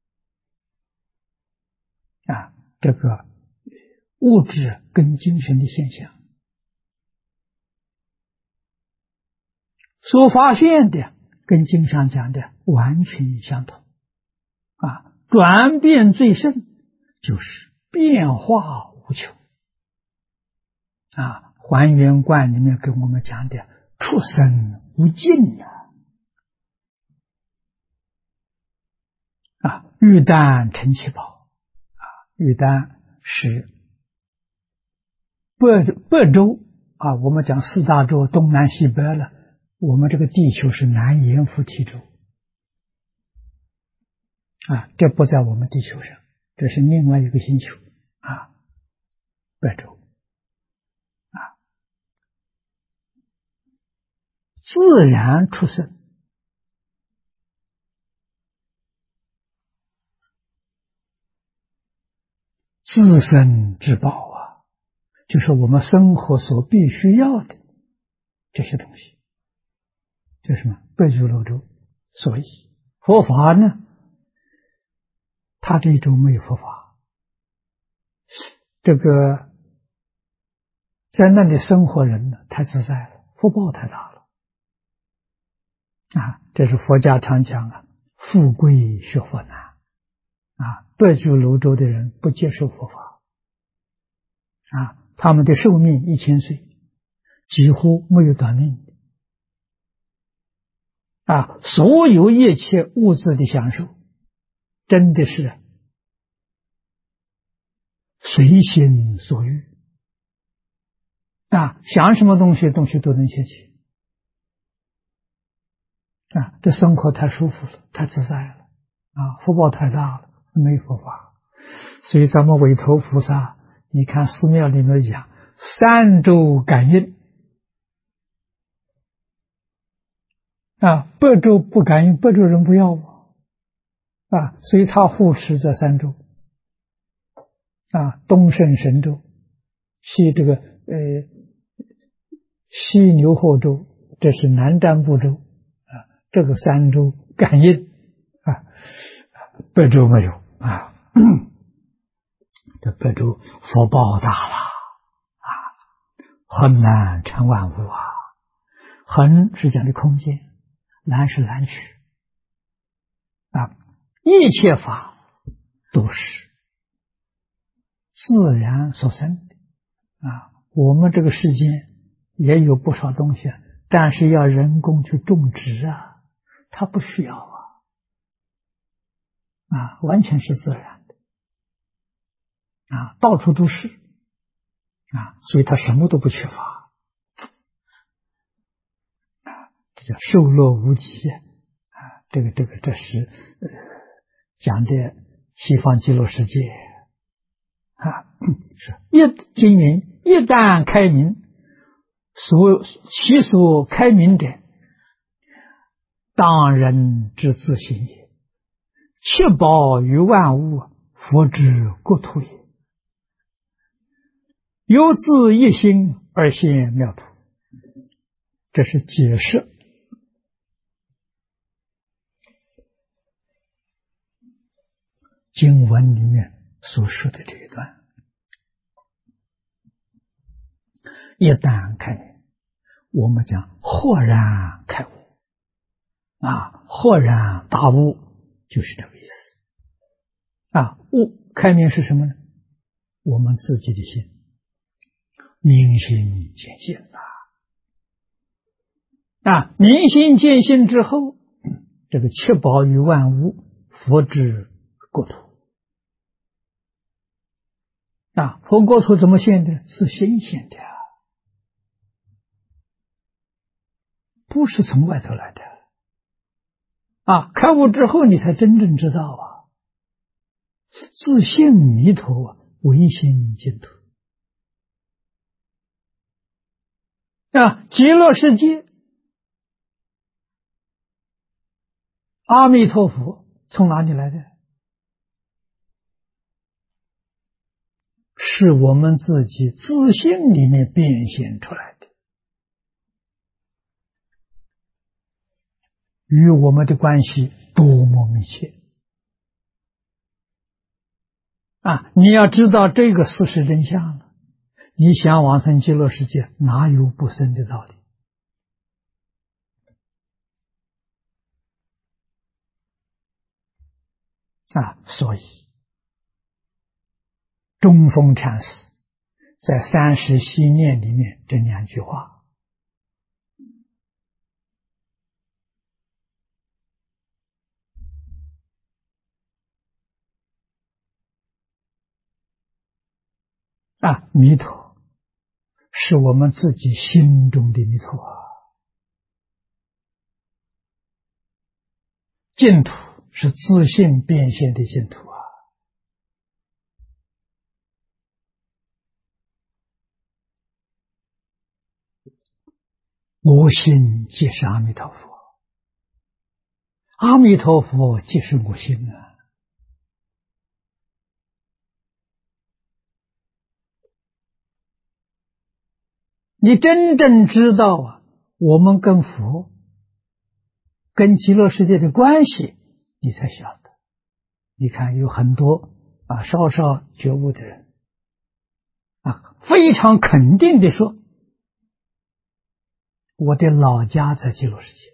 啊，这个物质跟精神的现象所发现的跟经上讲的完全相同啊，转变最甚就是变化无穷啊，还原观里面跟我们讲的出生无尽啊，玉丹成其宝啊，玉丹是北洲啊，我们讲四大洲东南西北了，我们这个地球是南阎浮提洲啊，这不在我们地球上，这是另外一个星球啊，北洲啊，自然出生，自身之宝啊，就是我们生活所必须要的这些东西，这是什么？北俱泸州。所以佛法呢，它这一种没有佛法，这个在那里生活人呢，太自在了，福报太大了啊！这是佛家常讲啊，富贵学佛难啊，白居楼州的人不接受佛法啊，他们的寿命1000岁，几乎没有短命啊，所有一切物质的享受，真的是随心所欲啊，想什么东西都能现起啊，这生活太舒服了，太自在了啊，福报太大了，没佛法。所以咱们韦陀菩萨，你看寺庙里面讲3周感应啊，8周不感应，8周人不要啊，所以他护持这3周啊，东胜神州，西牛贺州，这是南瞻部洲啊，这个3周感应啊，8周没有啊，这8周福报大了啊，很难成万物啊，恒是讲的空间，难是难取啊，一切法都是自然所生的啊，我们这个世间也有不少东西，但是要人工去种植啊，它不需要啊，完全是自然的啊，到处都是啊，所以它什么都不缺乏啊，这叫受乐无极啊，这是讲的西方极乐世界啊，是经云一旦开明，其所开明者，当人之自性也，确保于万物，佛之国土也。由自一心而现妙土，这是解释经文里面所说的这一段。一旦开明，我们讲豁然开悟啊，豁然大悟就是这个意思啊。悟开明是什么呢？我们自己的心明心见性啊，明心见性之后，这个确保于万物，佛之国土啊，佛国土怎么现的？是心现的不是从外头来的啊！开悟之后，你才真正知道啊，自性弥陀唯心净土啊！极乐世界，阿弥陀佛从哪里来的？是我们自己自性里面变现出来的，与我们的关系多么密切啊！你要知道这个事实真相了，你想往生极乐世界，哪有不生的道理啊？所以中峰禅师在30系念里面这2句话啊，弥陀是我们自己心中的弥陀净土是自性变现的净土我心即是阿弥陀佛，阿弥陀佛即是我心你真正知道我们跟佛跟极乐世界的关系，你才晓得。你看有很多稍稍觉悟的人非常肯定的说，我的老家在极乐世界，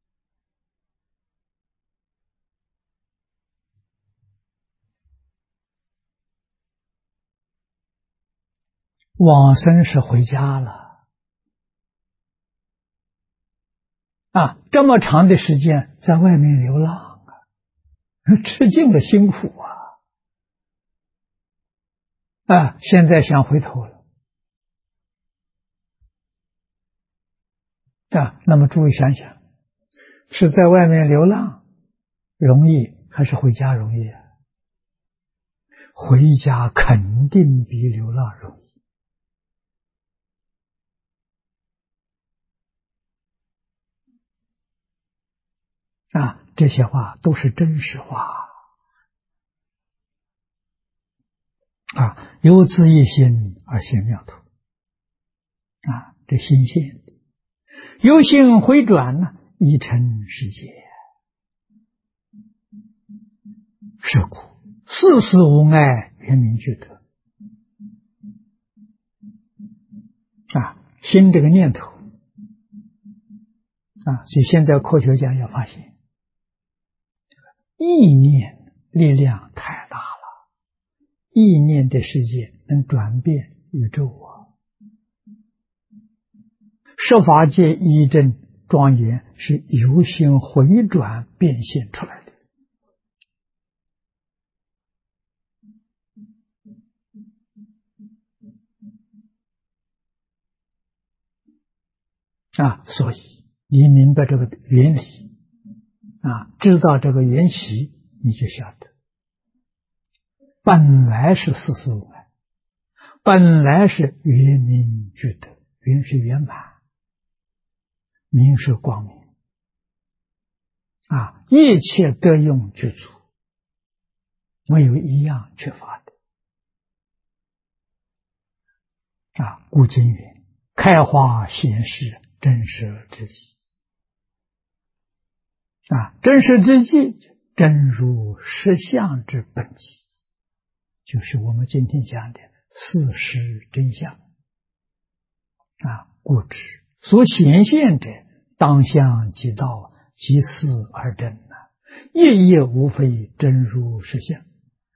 往生是回家了这么长的时间在外面流浪吃尽了辛苦现在想回头了那么诸位想想，是在外面流浪容易还是回家容易回家肯定比流浪容易这些话都是真实话由自一心而现妙土这心现的，由心回转呢，已成世界。是故世事无碍，圆明具德心这个念头所以现在科学家也发现，意念力量太大了，意念的世界能转变宇宙十法界一真庄严是由心回转变现出来的所以你明白这个原理知道这个缘起，你就晓得本来是世事无碍，本来是圆明具德，圆是圆满，明是光明一切得用具足，没有一样缺乏的故今云开花显示真实之际真实之际真如实相之本际，就是我们今天讲的事实真相故知所显现者当相即道，即事而真一业无非真如实相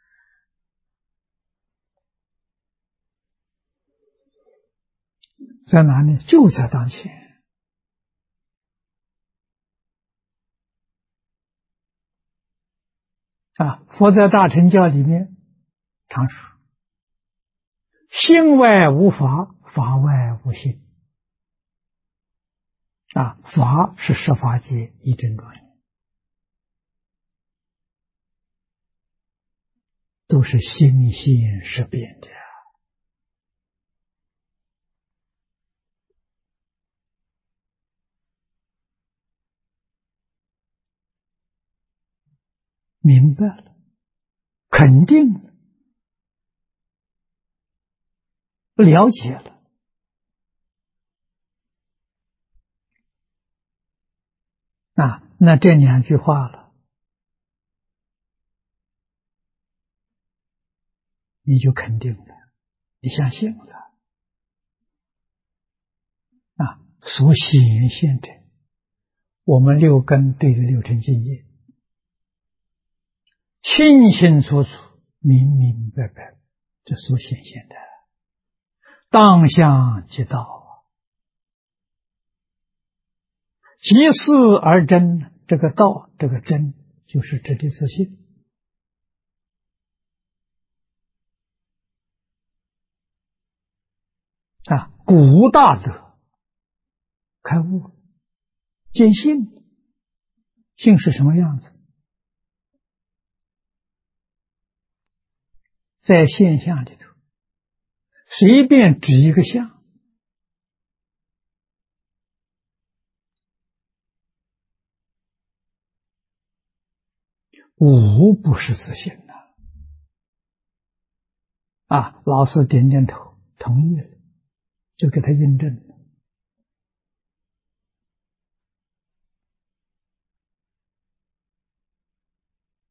在哪里？就在当前佛在大乘教里面常说心外无法，法外无心法是十法界一真庄严，都是心现识变的明白了，肯定了，了解了那这两句话了，你就肯定了，你相信了所显现的我们六根对的六尘境界，清清楚楚明明白白，这所显现的当相即道即事而真，这个道这个真就是指的自信古无大德开悟见性，性是什么样子？在现象里头随便指一个相，无不是自信老师点点头同意了，就给他印证了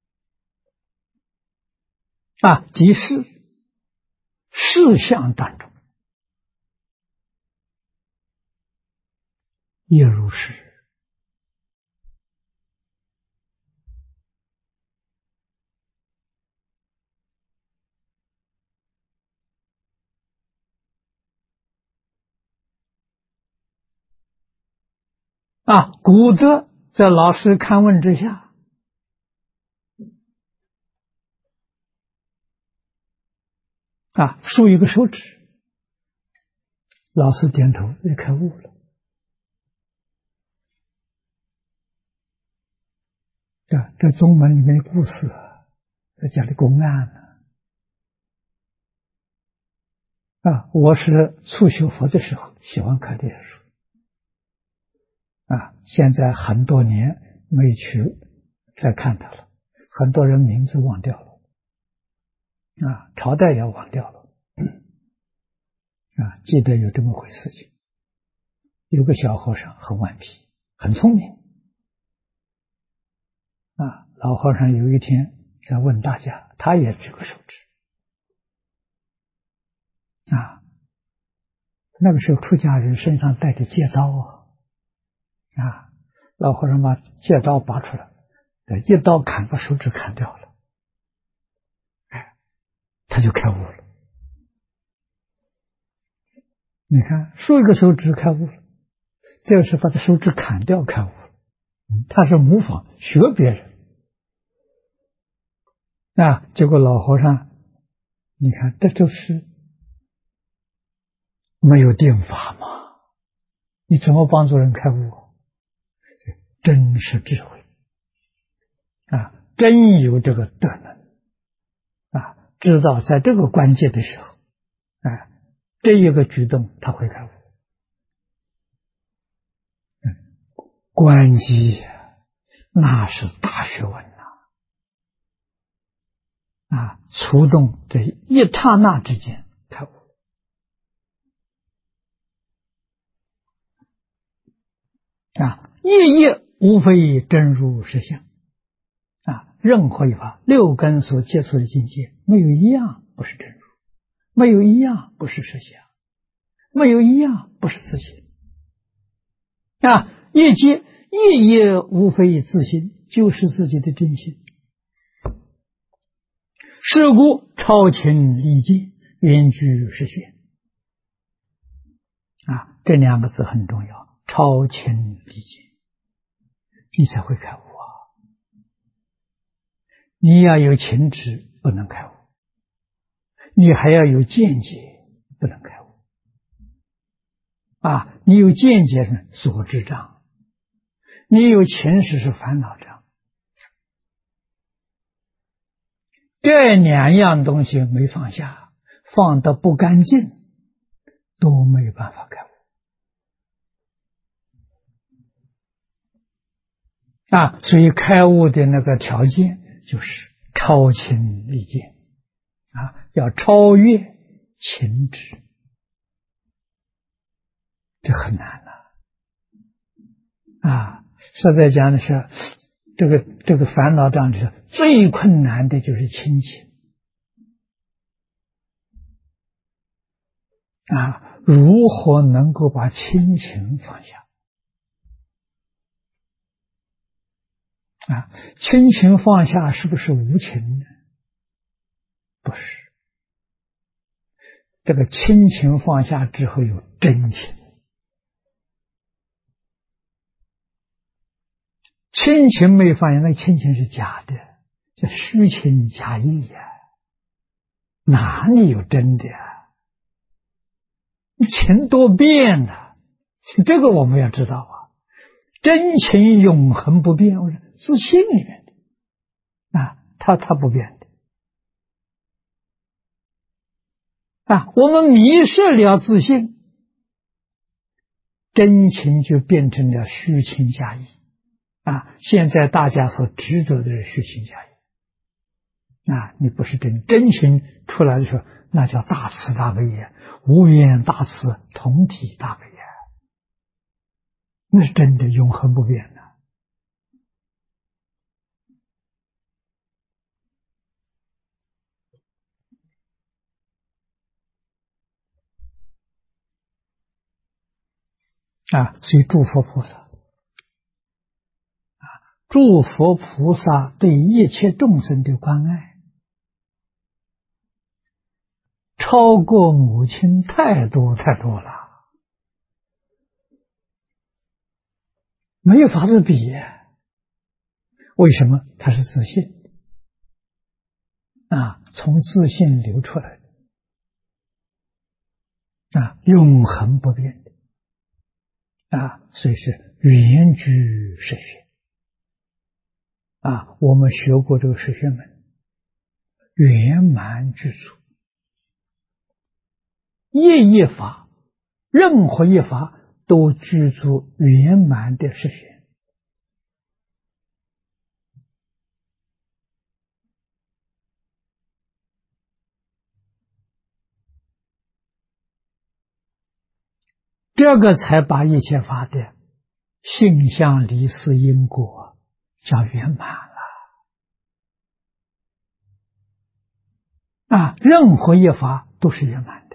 即是事相当中也如是。古德在老师看问之下，竖一个手指，老师点头也开悟了。这宗门里面的故事在讲的公案呢。我是初学佛的时候喜欢看这些书。现在很多年没去再看它了，很多人名字忘掉了，朝代也忘掉了，记得有这么回事情。有个小和尚很顽皮，很聪明，老和尚有一天在问大家，他也举个手指，那个时候出家人身上带着戒刀老和尚把戒刀拔出来，一刀砍把手指砍掉了，他就开悟了。你看，竖一个手指开悟了，这个是把他手指砍掉开悟了，他是模仿学别人。结果老和尚，你看这就是没有定法嘛，你怎么帮助人开悟？真是智慧真有这个德能知道在这个关键的时候这一个举动他会开悟。观机那是大学问触动这一刹那之间开悟。夜夜无非真如实相任何一法六根所接触的境界，没有一样不是真如，没有一样不是实相，没有一样不是自性夜界夜夜无非自性，就是自己的真心。是故超情理界，远居实学这两个字很重要，超情理界，你才会开悟你要有情执不能开悟，你还要有见解不能开悟你有见解是所知障，你有情识是烦恼障，这两样东西没放下，放得不干净，都没有办法开悟所以开悟的那个条件就是超情理见要超越情执，这很难实在讲的是这个烦恼障是最困难的，就是亲情如何能够把亲情放下亲情放下是不是无情呢？不是，这个亲情放下之后有真情，亲情没放下，那亲情是假的，叫虚情假意哪里有真的情多变这个我们要知道真情永恒不变，自信里面的它不变的我们迷失了自信，真情就变成了虚情假意现在大家所执着的是虚情假意你不是真情出来的时候，那叫大慈大悲无边大慈同体大悲那是真的永恒不变的所以诸佛菩萨，诸佛菩萨对一切众生的关爱，超过母亲太多太多了，没有法子比。为什么？它是自信从自信流出来的永恒不变的所以是圆具实学我们学过这个实学门，圆满具足，一法，任何一法都具足圆满的实学。这个才把一切法的性相离事因果叫圆满了任何一法都是圆满的，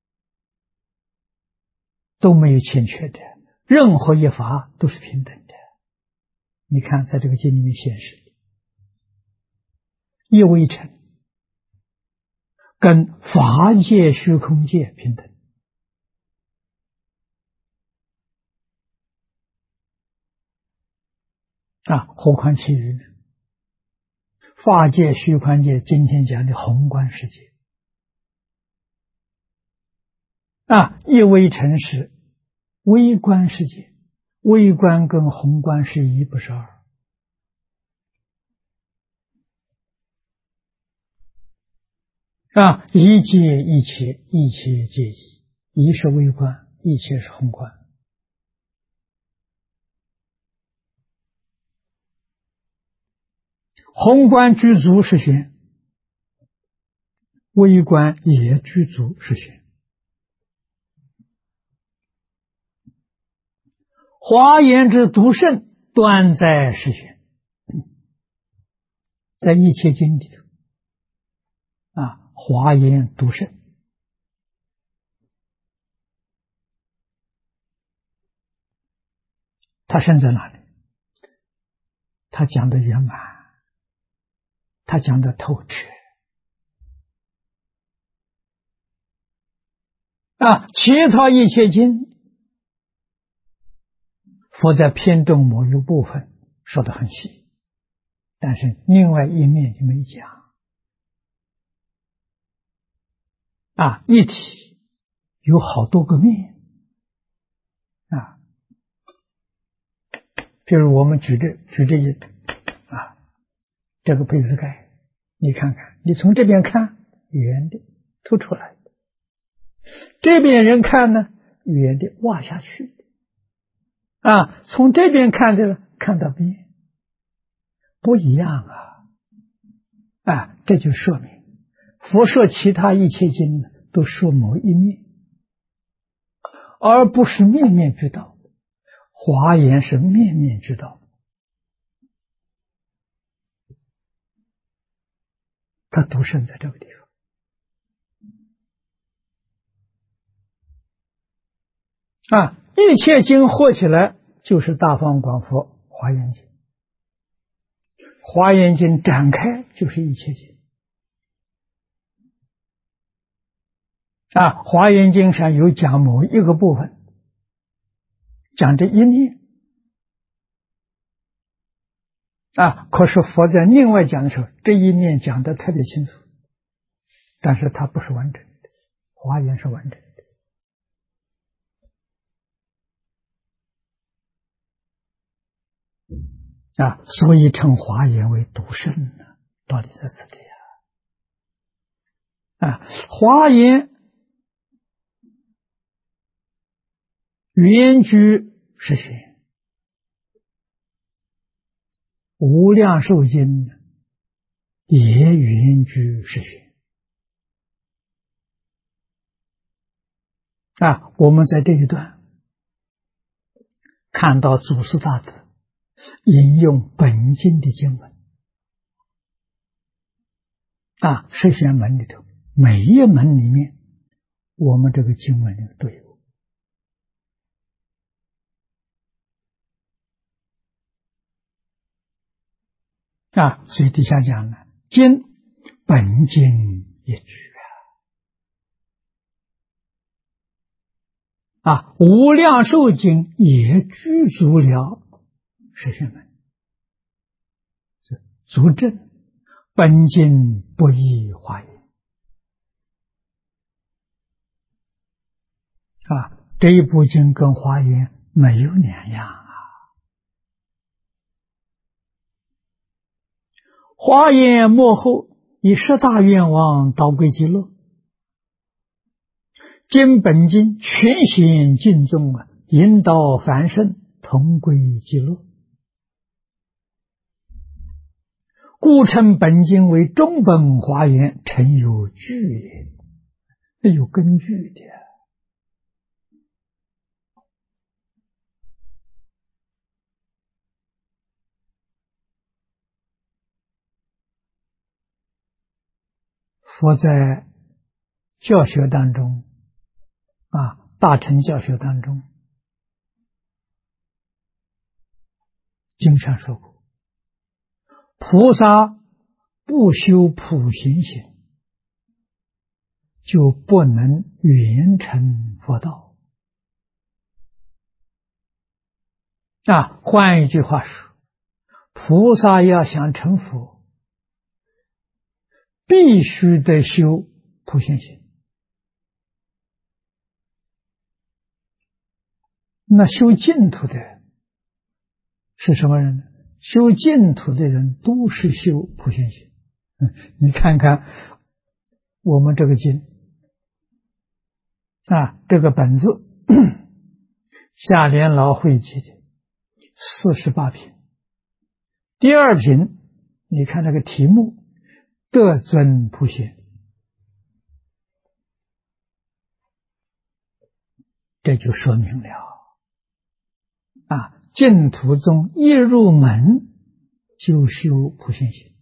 都没有欠缺的，任何一法都是平等的。你看在这个经里面显示，一微尘跟法界虚空界平等何况其余呢？法界虚空界今天讲的宏观世界一微尘是微观世界，微观跟宏观是一，不是二一界一切，一切皆一，一是微观，一切是宏观宏观具足是玄，微观也具足是玄。华严之独圣端在是玄，在一切经里头华严独圣，他生在哪里？他讲的圆满，他讲的透彻其他一切经佛在偏重某一部分说得很细，但是另外一面就没讲一体有好多个面比如我们举这这个杯子盖，你看看，你从这边看圆的凸出来的，这边人看呢圆的挖下去从这边看的看到边不一样这就说明佛说其他一切经都说某一面，而不是面面俱到。华严是面面俱到，他独胜在这个地方一切经合起来就是大方广佛华严经，华严经展开就是一切经华严经上有讲某一个部分，讲这一面可是佛在另外讲的时候，这一面讲得特别清楚，但是它不是完整的，华严是完整的所以称华严为独圣道理在此地华严圆具是玄，无量寿经也圆具是玄我们在这一段看到祖师大德引用本经的经文十玄门里头每一门里面我们这个经文里都有所以底下讲呢，经本经一句无量寿经也具足了实相门，足证本经不异华严这一部经跟华严没有两样华严末后以10大愿望导归极乐，经本经全显尽宗引导凡圣同归极乐，故称本经为中本华严，诚有据也，有根据的。佛在教学当中大乘教学当中经常说过，菩萨不修普贤行，就不能圆成佛道。换一句话说，菩萨要想成佛，必须得修普贤行。那修净土的是什么人呢？修净土的人都是修普贤行。你看看我们这个经这个本子下联老汇集的48品，第二品你看那个题目得尊普贤，这就说明了净土宗一入门就修普贤行。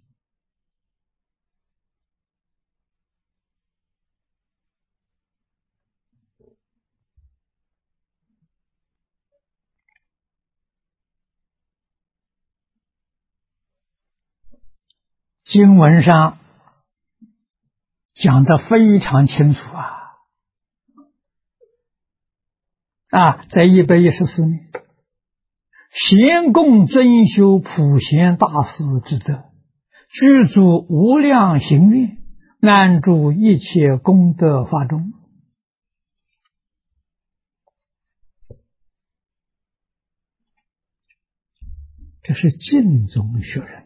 经文上讲得非常清楚在114年，贤供尊修普贤大士之德，具足无量行愿，安住一切功德法中。这是净宗学人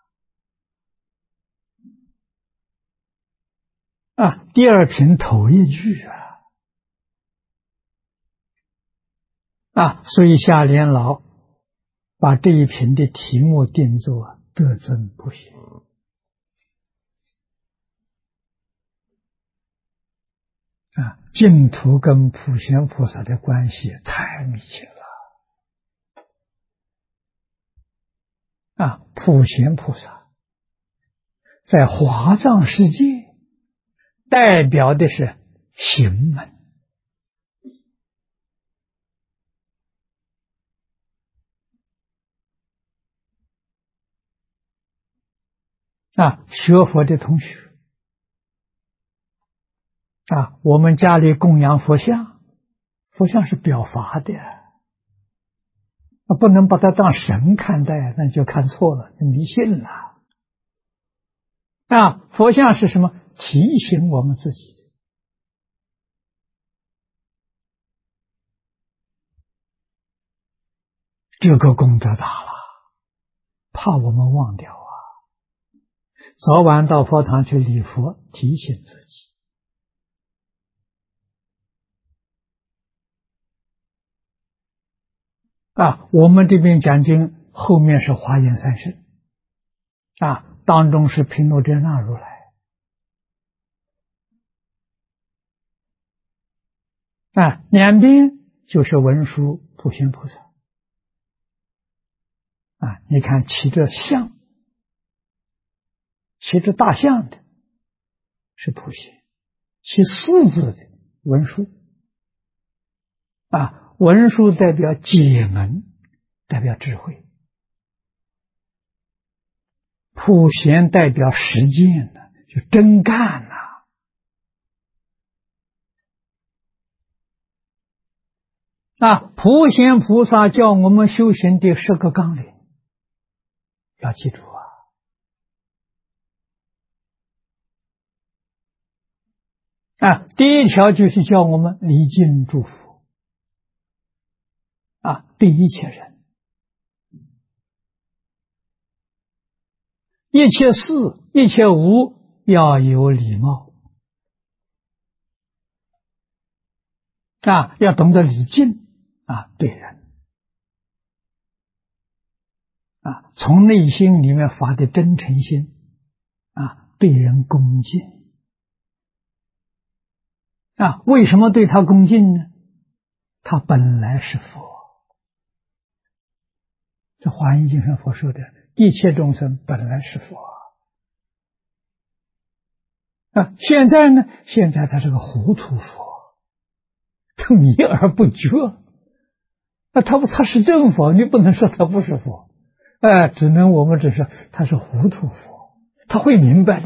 第二品头一句所以下联老把这一品的题目定作得尊普贤。净土跟普贤菩萨的关系太密切了普贤菩萨在华藏世界代表的是行门学佛的同学我们家里供养佛像，佛像是表法的不能把它当神看待，那就看错了，迷信了佛像是什么？提醒我们自己的这个功德大了，怕我们忘掉早晚到佛堂去礼佛，提醒自己我们这边讲经后面是华严三圣当中是毗卢遮那如来两边就是文殊普贤菩萨你看骑着象，骑着大象的是普贤，骑狮子的文殊文殊代表解门，代表智慧， 普贤代表实践呢，就真干呐。普贤菩萨教我们修行的10个纲领，要记住第一条就是叫我们礼敬祝福对一切人，一切事一切物要有礼貌要懂得礼敬对人从内心里面发的真诚心对人恭敬为什么对他恭敬呢？他本来是佛。这华严经上佛说的，一切众生本来是佛现在呢？现在他是个糊涂佛，他迷而不觉他是正佛，你不能说他不是佛只能我们只是他是糊涂佛，他会明白的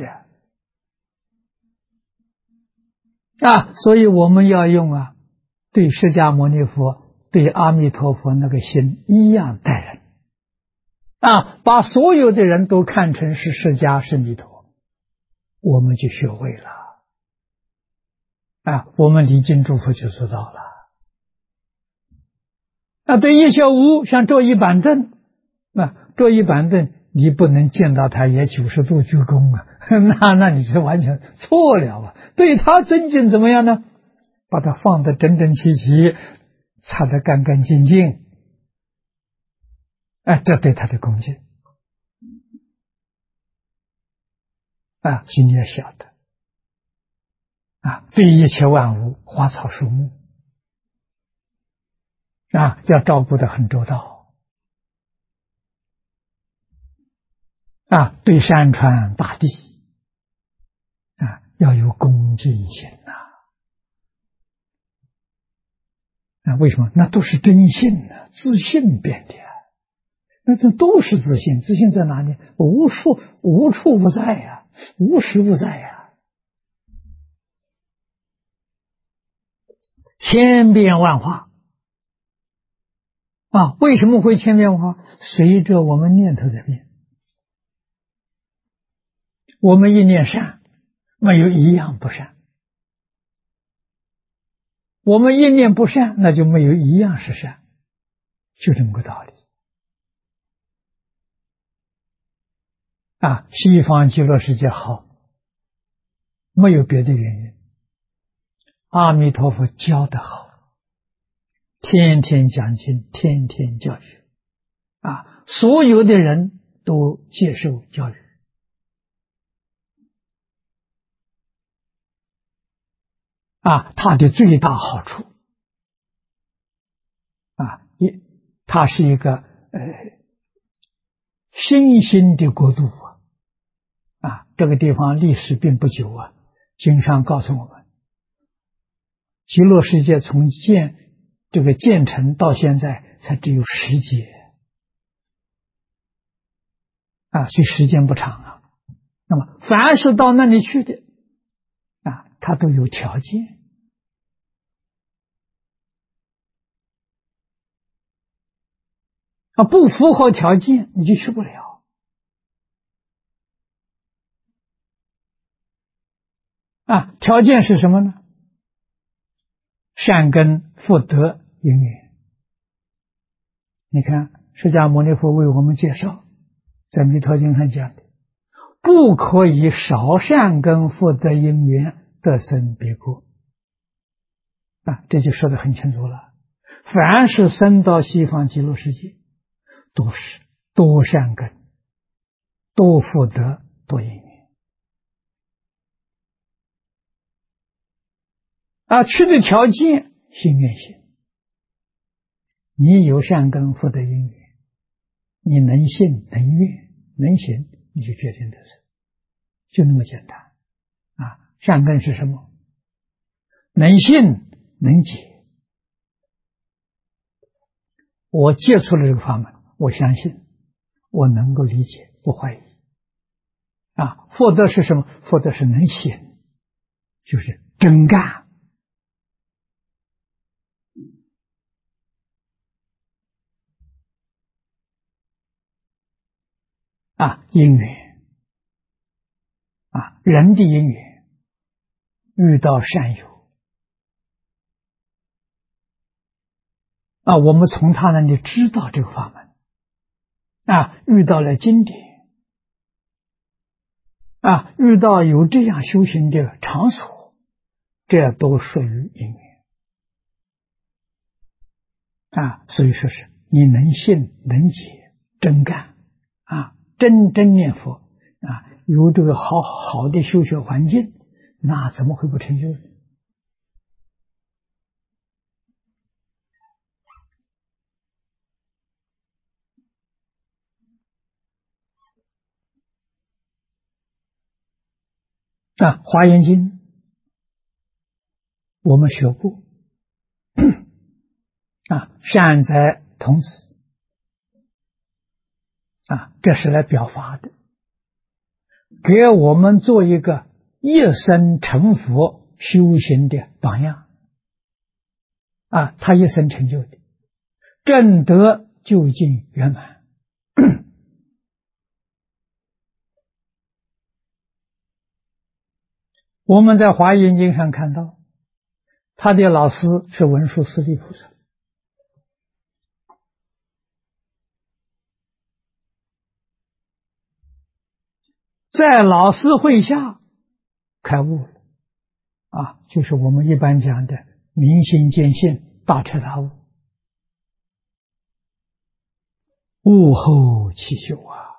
所以我们要用对释迦牟尼佛对阿弥陀佛那个心一样待人把所有的人都看成是释迦是弥陀，我们就学会了我们礼敬祝福就做到了对一切无，像坐一板凳坐一板凳你不能见到他也90度鞠躬那你是完全错了对他尊敬怎么样呢？把它放得整整齐齐，擦得干干净净这对他的恭敬心里也晓得对一切万物花草树木要照顾得很周到对山川大地要有恭敬心为什么？那都是真性自信变的那这都是自信，自信在哪里？无处不在无时不在千变万化为什么会千变万化？随着我们念头在变，我们一念善，没有一样不善；我们一念不善，那就没有一样是善，就这么个道理西方极乐世界好，没有别的原因，阿弥陀佛教得好，天天讲经，天天教育所有的人都接受教育它的最大好处它是一个新兴的国度这个地方历史并不久经上告诉我们，极乐世界从建成到现在才只有10劫所以时间不长那么凡是到那里去的它都有条件不符合条件你就去不了条件是什么呢？善根福德因缘。你看释迦牟尼佛为我们介绍，在弥陀经上讲的，不可以少善根福德因缘得生彼国这就说得很清楚了。凡是生到西方极乐世界，都是多善根多福德多因缘去的条件心愿行，你有善根福德因缘，你能信能愿能行，你就决定得生，就那么简单善根是什么？能信能解。我接触了这个法门，我相信我能够理解不怀疑福德是什么？福德是能行，就是真干。因缘人的因缘遇到善友我们从他那里知道这个法门遇到了经典遇到有这样修行的场所，这都属于因缘所以说是你能信能解真干真念佛有这个好的修学环境，那怎么会不成就呢？华严经我们学过善哉童子这是来表法的，给我们做一个一生成佛修行的榜样他一生成就的正德究竟圆满我们在华严经上看到他的老师是文殊师利菩萨在老师会下开悟了就是我们一般讲的明心见性，大彻大悟，悟后起修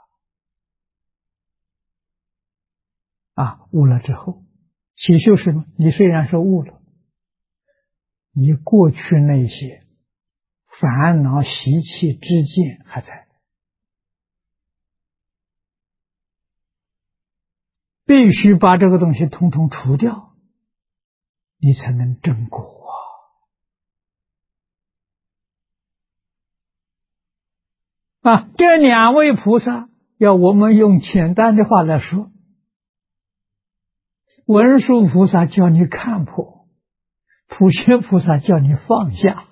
悟了之后起修是什么？你虽然说悟了，你过去那些烦恼习气之见还在，必须把这个东西统统除掉，你才能证果这两位菩萨要我们用简单的话来说，文殊菩萨叫你看破，普贤菩萨叫你放下，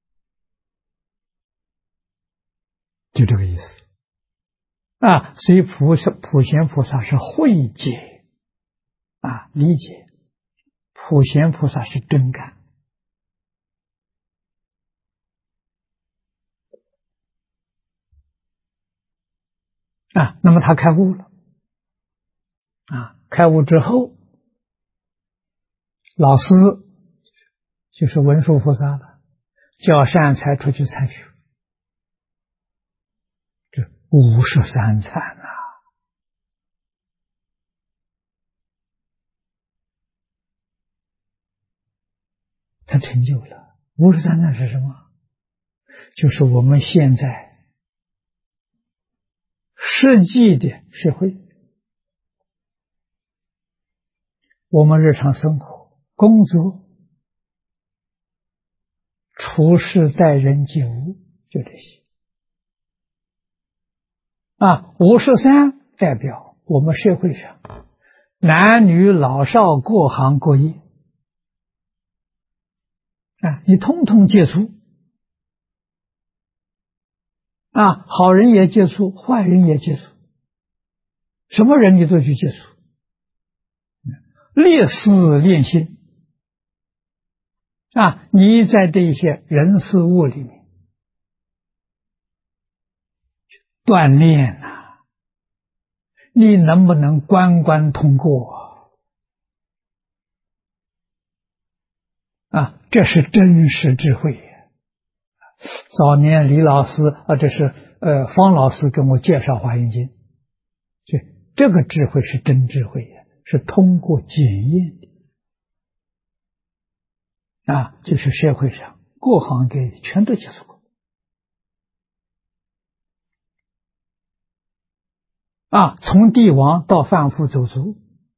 就这个意思所以普贤菩萨是慧解理解，普贤菩萨是真干那么他开悟了开悟之后，老师就是文殊菩萨了，叫善财出去参学，这53参他成就了。53参是什么？就是我们现在实际的社会，我们日常生活、工作、处事待人接物，就这些53代表我们社会上男女老少各行各业你通通接触好人也接触，坏人也接触，什么人你都去接触，立事练心你在这些人事物里面锻炼你能不能关关通过这是真实智慧早年李老师这是方老师跟我介绍华严经，所以这个智慧是真智慧是通过检验的就是社会上各行各业全都接触过从帝王到贩夫走卒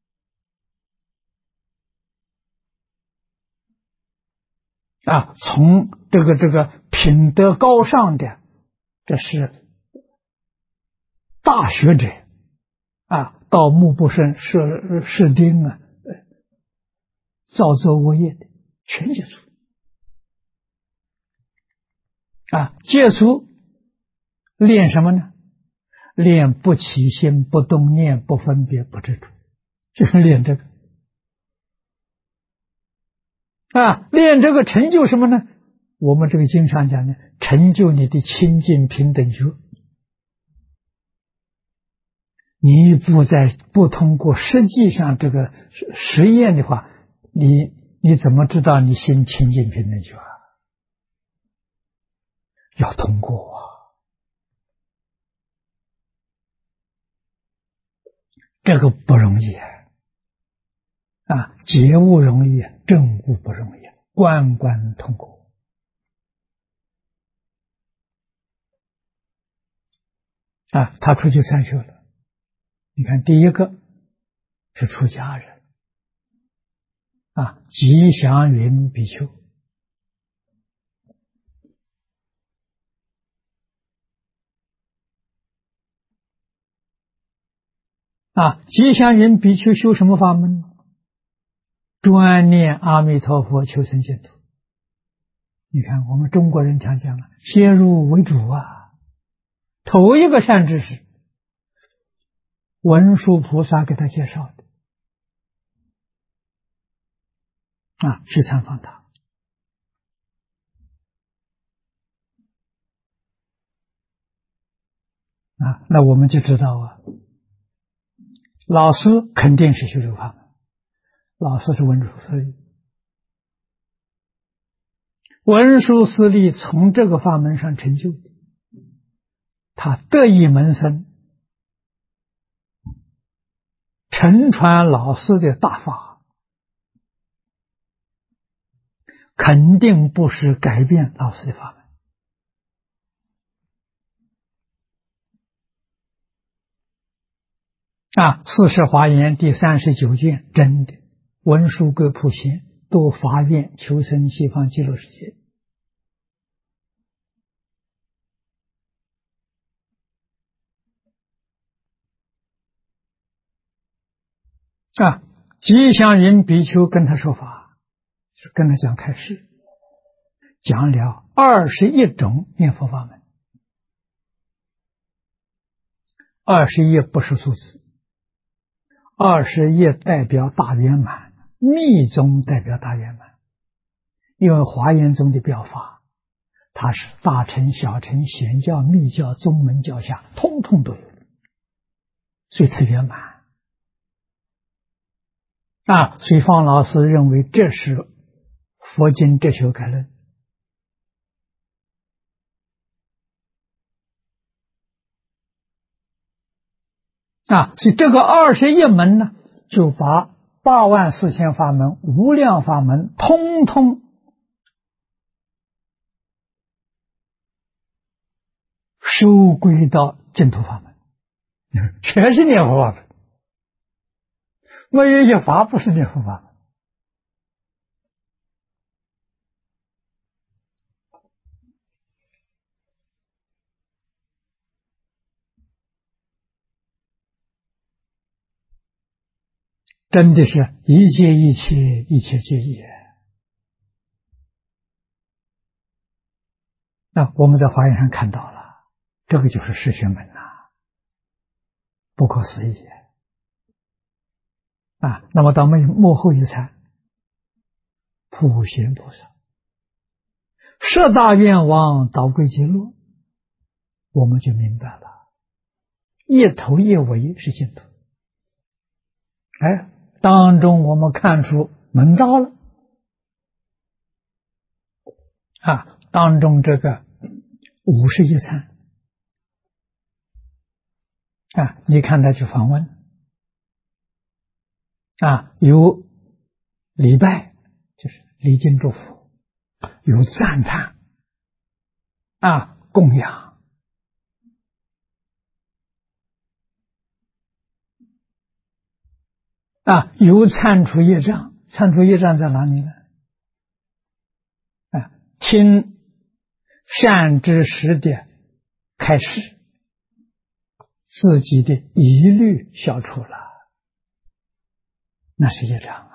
从这个品德高尚的，这是大学者盗墓不慎、设钉啊，造作恶业的，全解除。戒除练什么呢？练不起心、不动念、不分别、不执着，就是练这个。练这个成就什么呢？我们这个经常讲的，成就你的清净平等觉。你不通过实际上这个实验的话，你怎么知道你心清净平等觉啊？要通过这个不容易觉悟容易，证悟不容易，关关通过。他出去参学了。你看，第一个是出家人吉祥云比丘。吉祥云比丘修什么法门？专念阿弥陀佛，求生净土。你看，我们中国人常讲先入为主头一个善知识，文殊菩萨给他介绍的去参访他那我们就知道老师肯定是修这个法门，老师是文殊师利，文殊师利从这个法门上成就的，他得意门生，承传老师的大法，肯定不是改变老师的法门。四世华严第39卷真的，文殊各普贤都发愿求生西方极乐世界。吉祥云比丘跟他说法，是跟他讲开示，讲了21种念佛法门。21不是数字，21代表大圆满，密宗代表大圆满。因为华严宗的表法，它是大乘、小乘、显教、密教、宗门教下通通都有，所以它圆满。所以方老师认为这是佛经哲学概论。所以这个21门呢，就把84000法门、无量法门通通收归到净土法门，全是念佛法门，没有一法不是念佛法门。真的是一切一切，一切皆一。我们在华严上看到了，这个就是十玄门不可思议那么到末后一参，普贤菩萨十大愿望导归极乐，我们就明白了，一头一尾是净土。当中我们看出门道了当中这个51参你看他去访问有礼拜，就是礼敬祝福，有赞叹供养有忏除业障。忏除业障在哪里呢？听善知识的开示，自己的疑虑消除了。 那是业障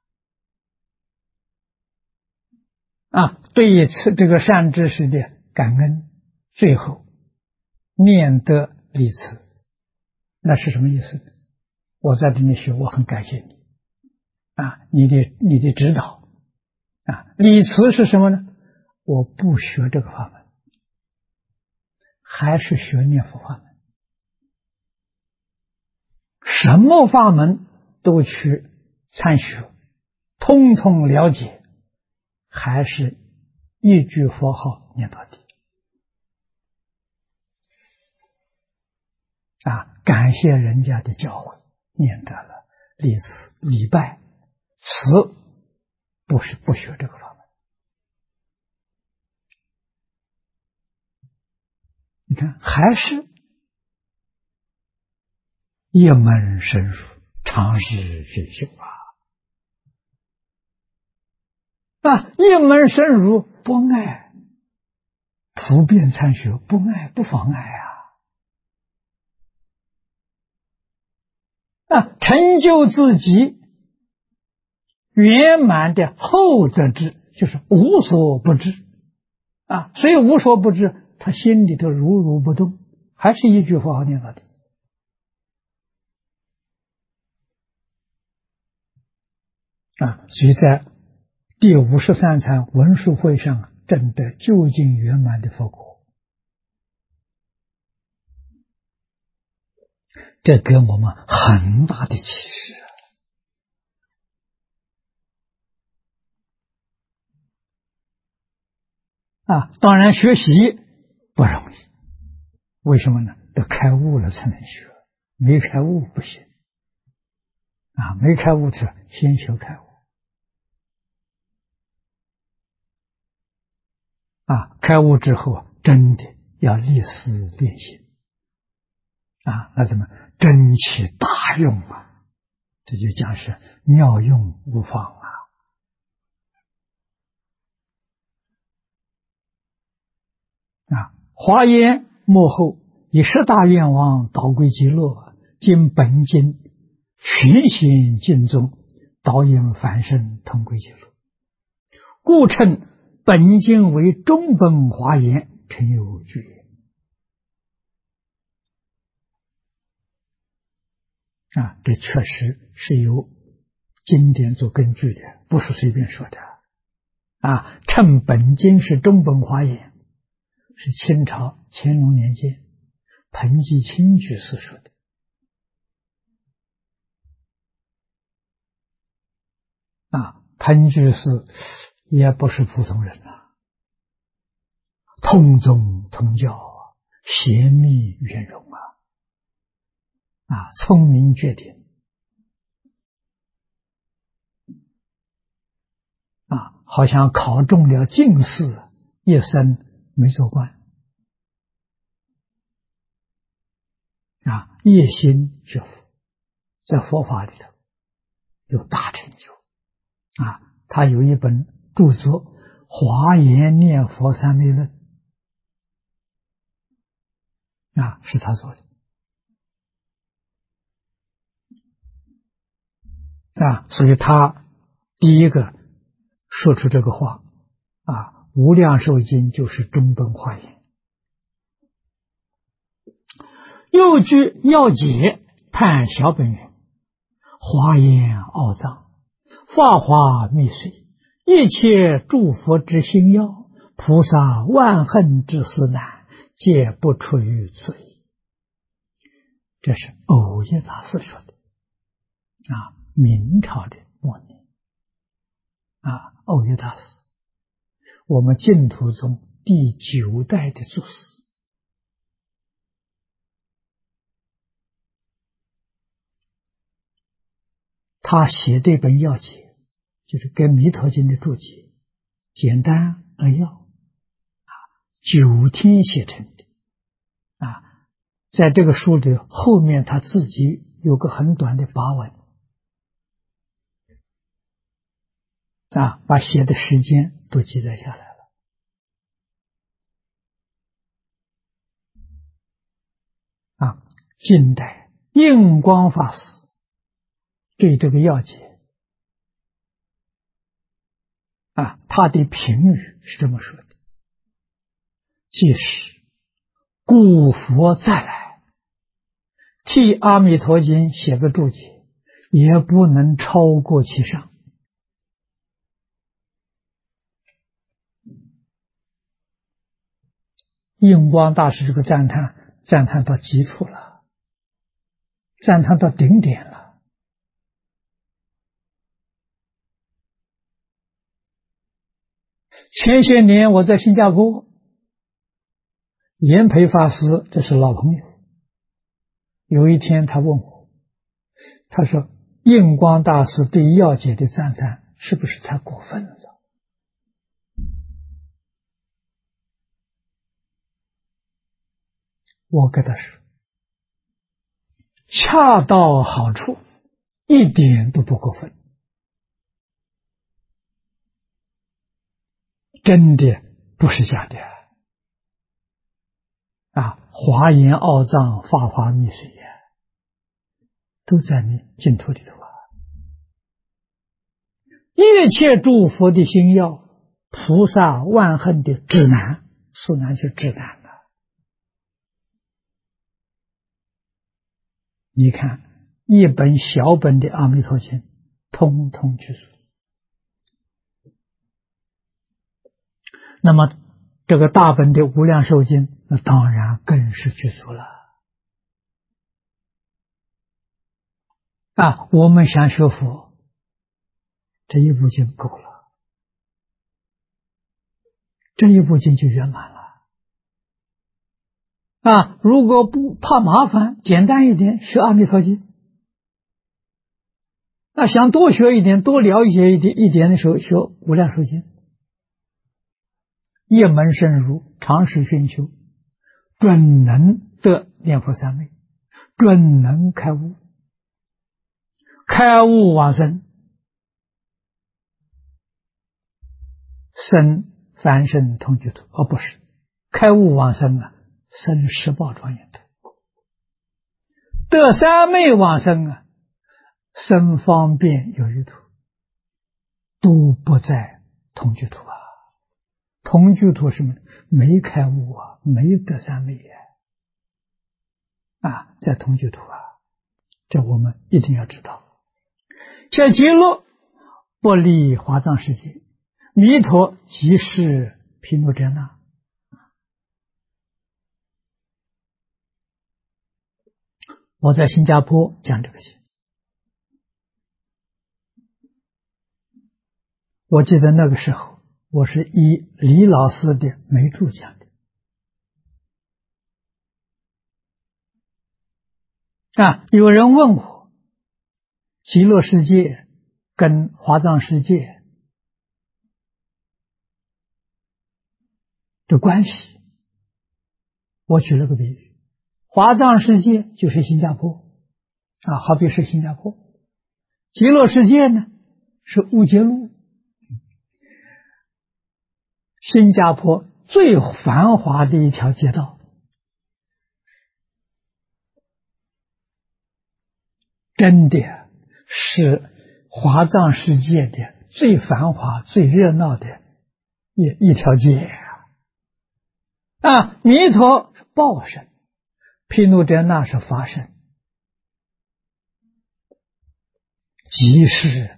对于这个善知识的感恩，最后念得礼辞，那是什么意思呢？我在这里学，我很感谢你你的指导礼辞是什么呢？我不学这个法门，还是学念佛法门，什么法门都去参学，通通了解，还是一句佛号念到底感谢人家的教诲，念得了礼辞礼拜，此不是不学这个法门。你看，还是一门深入，常识进修一门深入，不爱普遍参学，不爱不妨碍成就自己圆满的后得智，就是无所不知所以无所不知，他心里头如如不动，还是一句佛号念到底所以在第53禅文殊会上证得究竟圆满的佛果，这给我们很大的启示当然学习不容易，为什么呢？得开悟了才能学，没开悟不行没开悟的先求开悟开悟之后真的要立誓练心那怎么真起大用这就讲是妙用无方华严幕后以10大愿望导归极乐，经本经全显净宗，导引凡圣同归极乐，故称本经为中本华严，成有具言这确实是有经典做根据的，不是随便说的称本经是中本华严，是清朝乾隆年间彭继清居士说的彭居士也不是普通人通宗通教贤密圆融聪明绝顶好像考中了进士，一生没做官一心学佛，在佛法里头有大成就他有一本著作《华严念佛三昧论》是他做的所以他第一个说出这个话无量寿经就是中本华严。又据要解判小本云：华严奥藏，法华密髓，一切诸佛之心要，菩萨万恨之思难，皆不出于此意。这是藕益大师说的明朝的末年藕益大师，我们净土宗第9代的祖师他写这本要解，就是跟弥陀经的注解，简单而要9天写成的在这个书的后面他自己有个很短的跋文把写的时间都记载下来了近代印光法师对这个要解他的评语是这么说的：即使古佛再来，替《阿弥陀经》写个注解，也不能超过其上。印光大师这个赞叹到极处了，赞叹到顶点了。前些年我在新加坡，严培法师这是老朋友，有一天他问我，他说印光大师对药解的赞叹是不是太过分了？我跟他说，恰到好处，一点都不过分，真的不是假的啊！华严奥藏法华密水呀，都在你净土里头啊！一切诸佛的心要，菩萨万恨的指南，是难去指南了。你看一本小本的《阿弥陀经》，通通具足。那么这个大本的《无量寿经》，那当然更是具足了。啊，我们想学佛，这一部经够了，这一部经就圆满了。啊，如果不怕麻烦，简单一点，学《阿弥陀经》。那想多学一点，多了解一点的时候，学《无量寿经》。一门深入，长时熏修，准能得念佛三昧，准能开悟，开悟往生，生凡圣同居土，不是开悟往生啊，生十报庄严土，得三昧往生啊，生方便有余土，都不在同居土啊。同居土是没开悟啊，没得三昧啊，在同居土啊，这我们一定要知道。这极乐不离华藏世界，弥陀即是毗卢遮那。我在新加坡讲这个经，我记得那个时候我是以李老师的梅注讲的啊。有人问我极乐世界跟华藏世界的关系，我举了个比喻，华藏世界就是新加坡啊，好比是新加坡，极乐世界呢是乌节路，新加坡最繁华的一条街道，真的是华藏世界的最繁华最热闹的一条街啊！弥陀是报身，毗卢遮那是法身，即是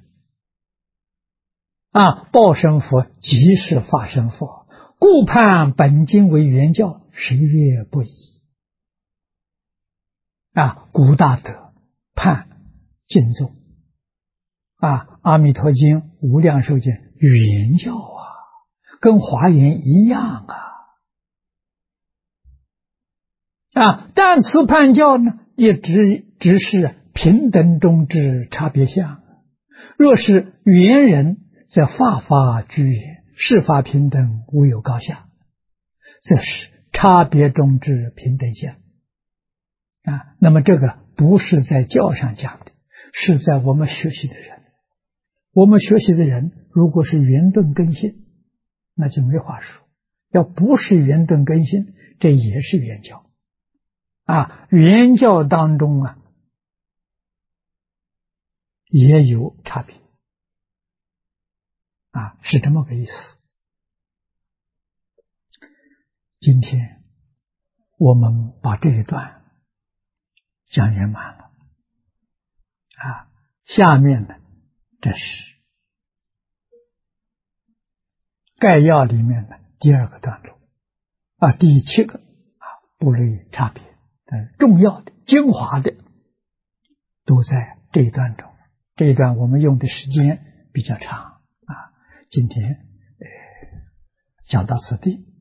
啊，报身佛即是法身佛，故判本经为原教，谁也不疑啊！古大德判净宗啊，阿弥陀经、无量寿经原教啊，跟华严一样啊，但此判教呢，也只是平等中之差别相。若是原人，则法法居也，是法平等，无有高下，这是差别中之平等相啊。那么这个不是在教上讲的，是在我们学习的人。我们学习的人如果是圆顿根性，那就没话说；要不是圆顿根性，这也是圆教啊。圆教当中啊，也有差别是这么个意思。今天我们把这一段讲圆满了下面呢，这是概要里面的第二个段落第7个不类差别，重要的精华的都在这一段中。这一段我们用的时间比较长今天讲到此地。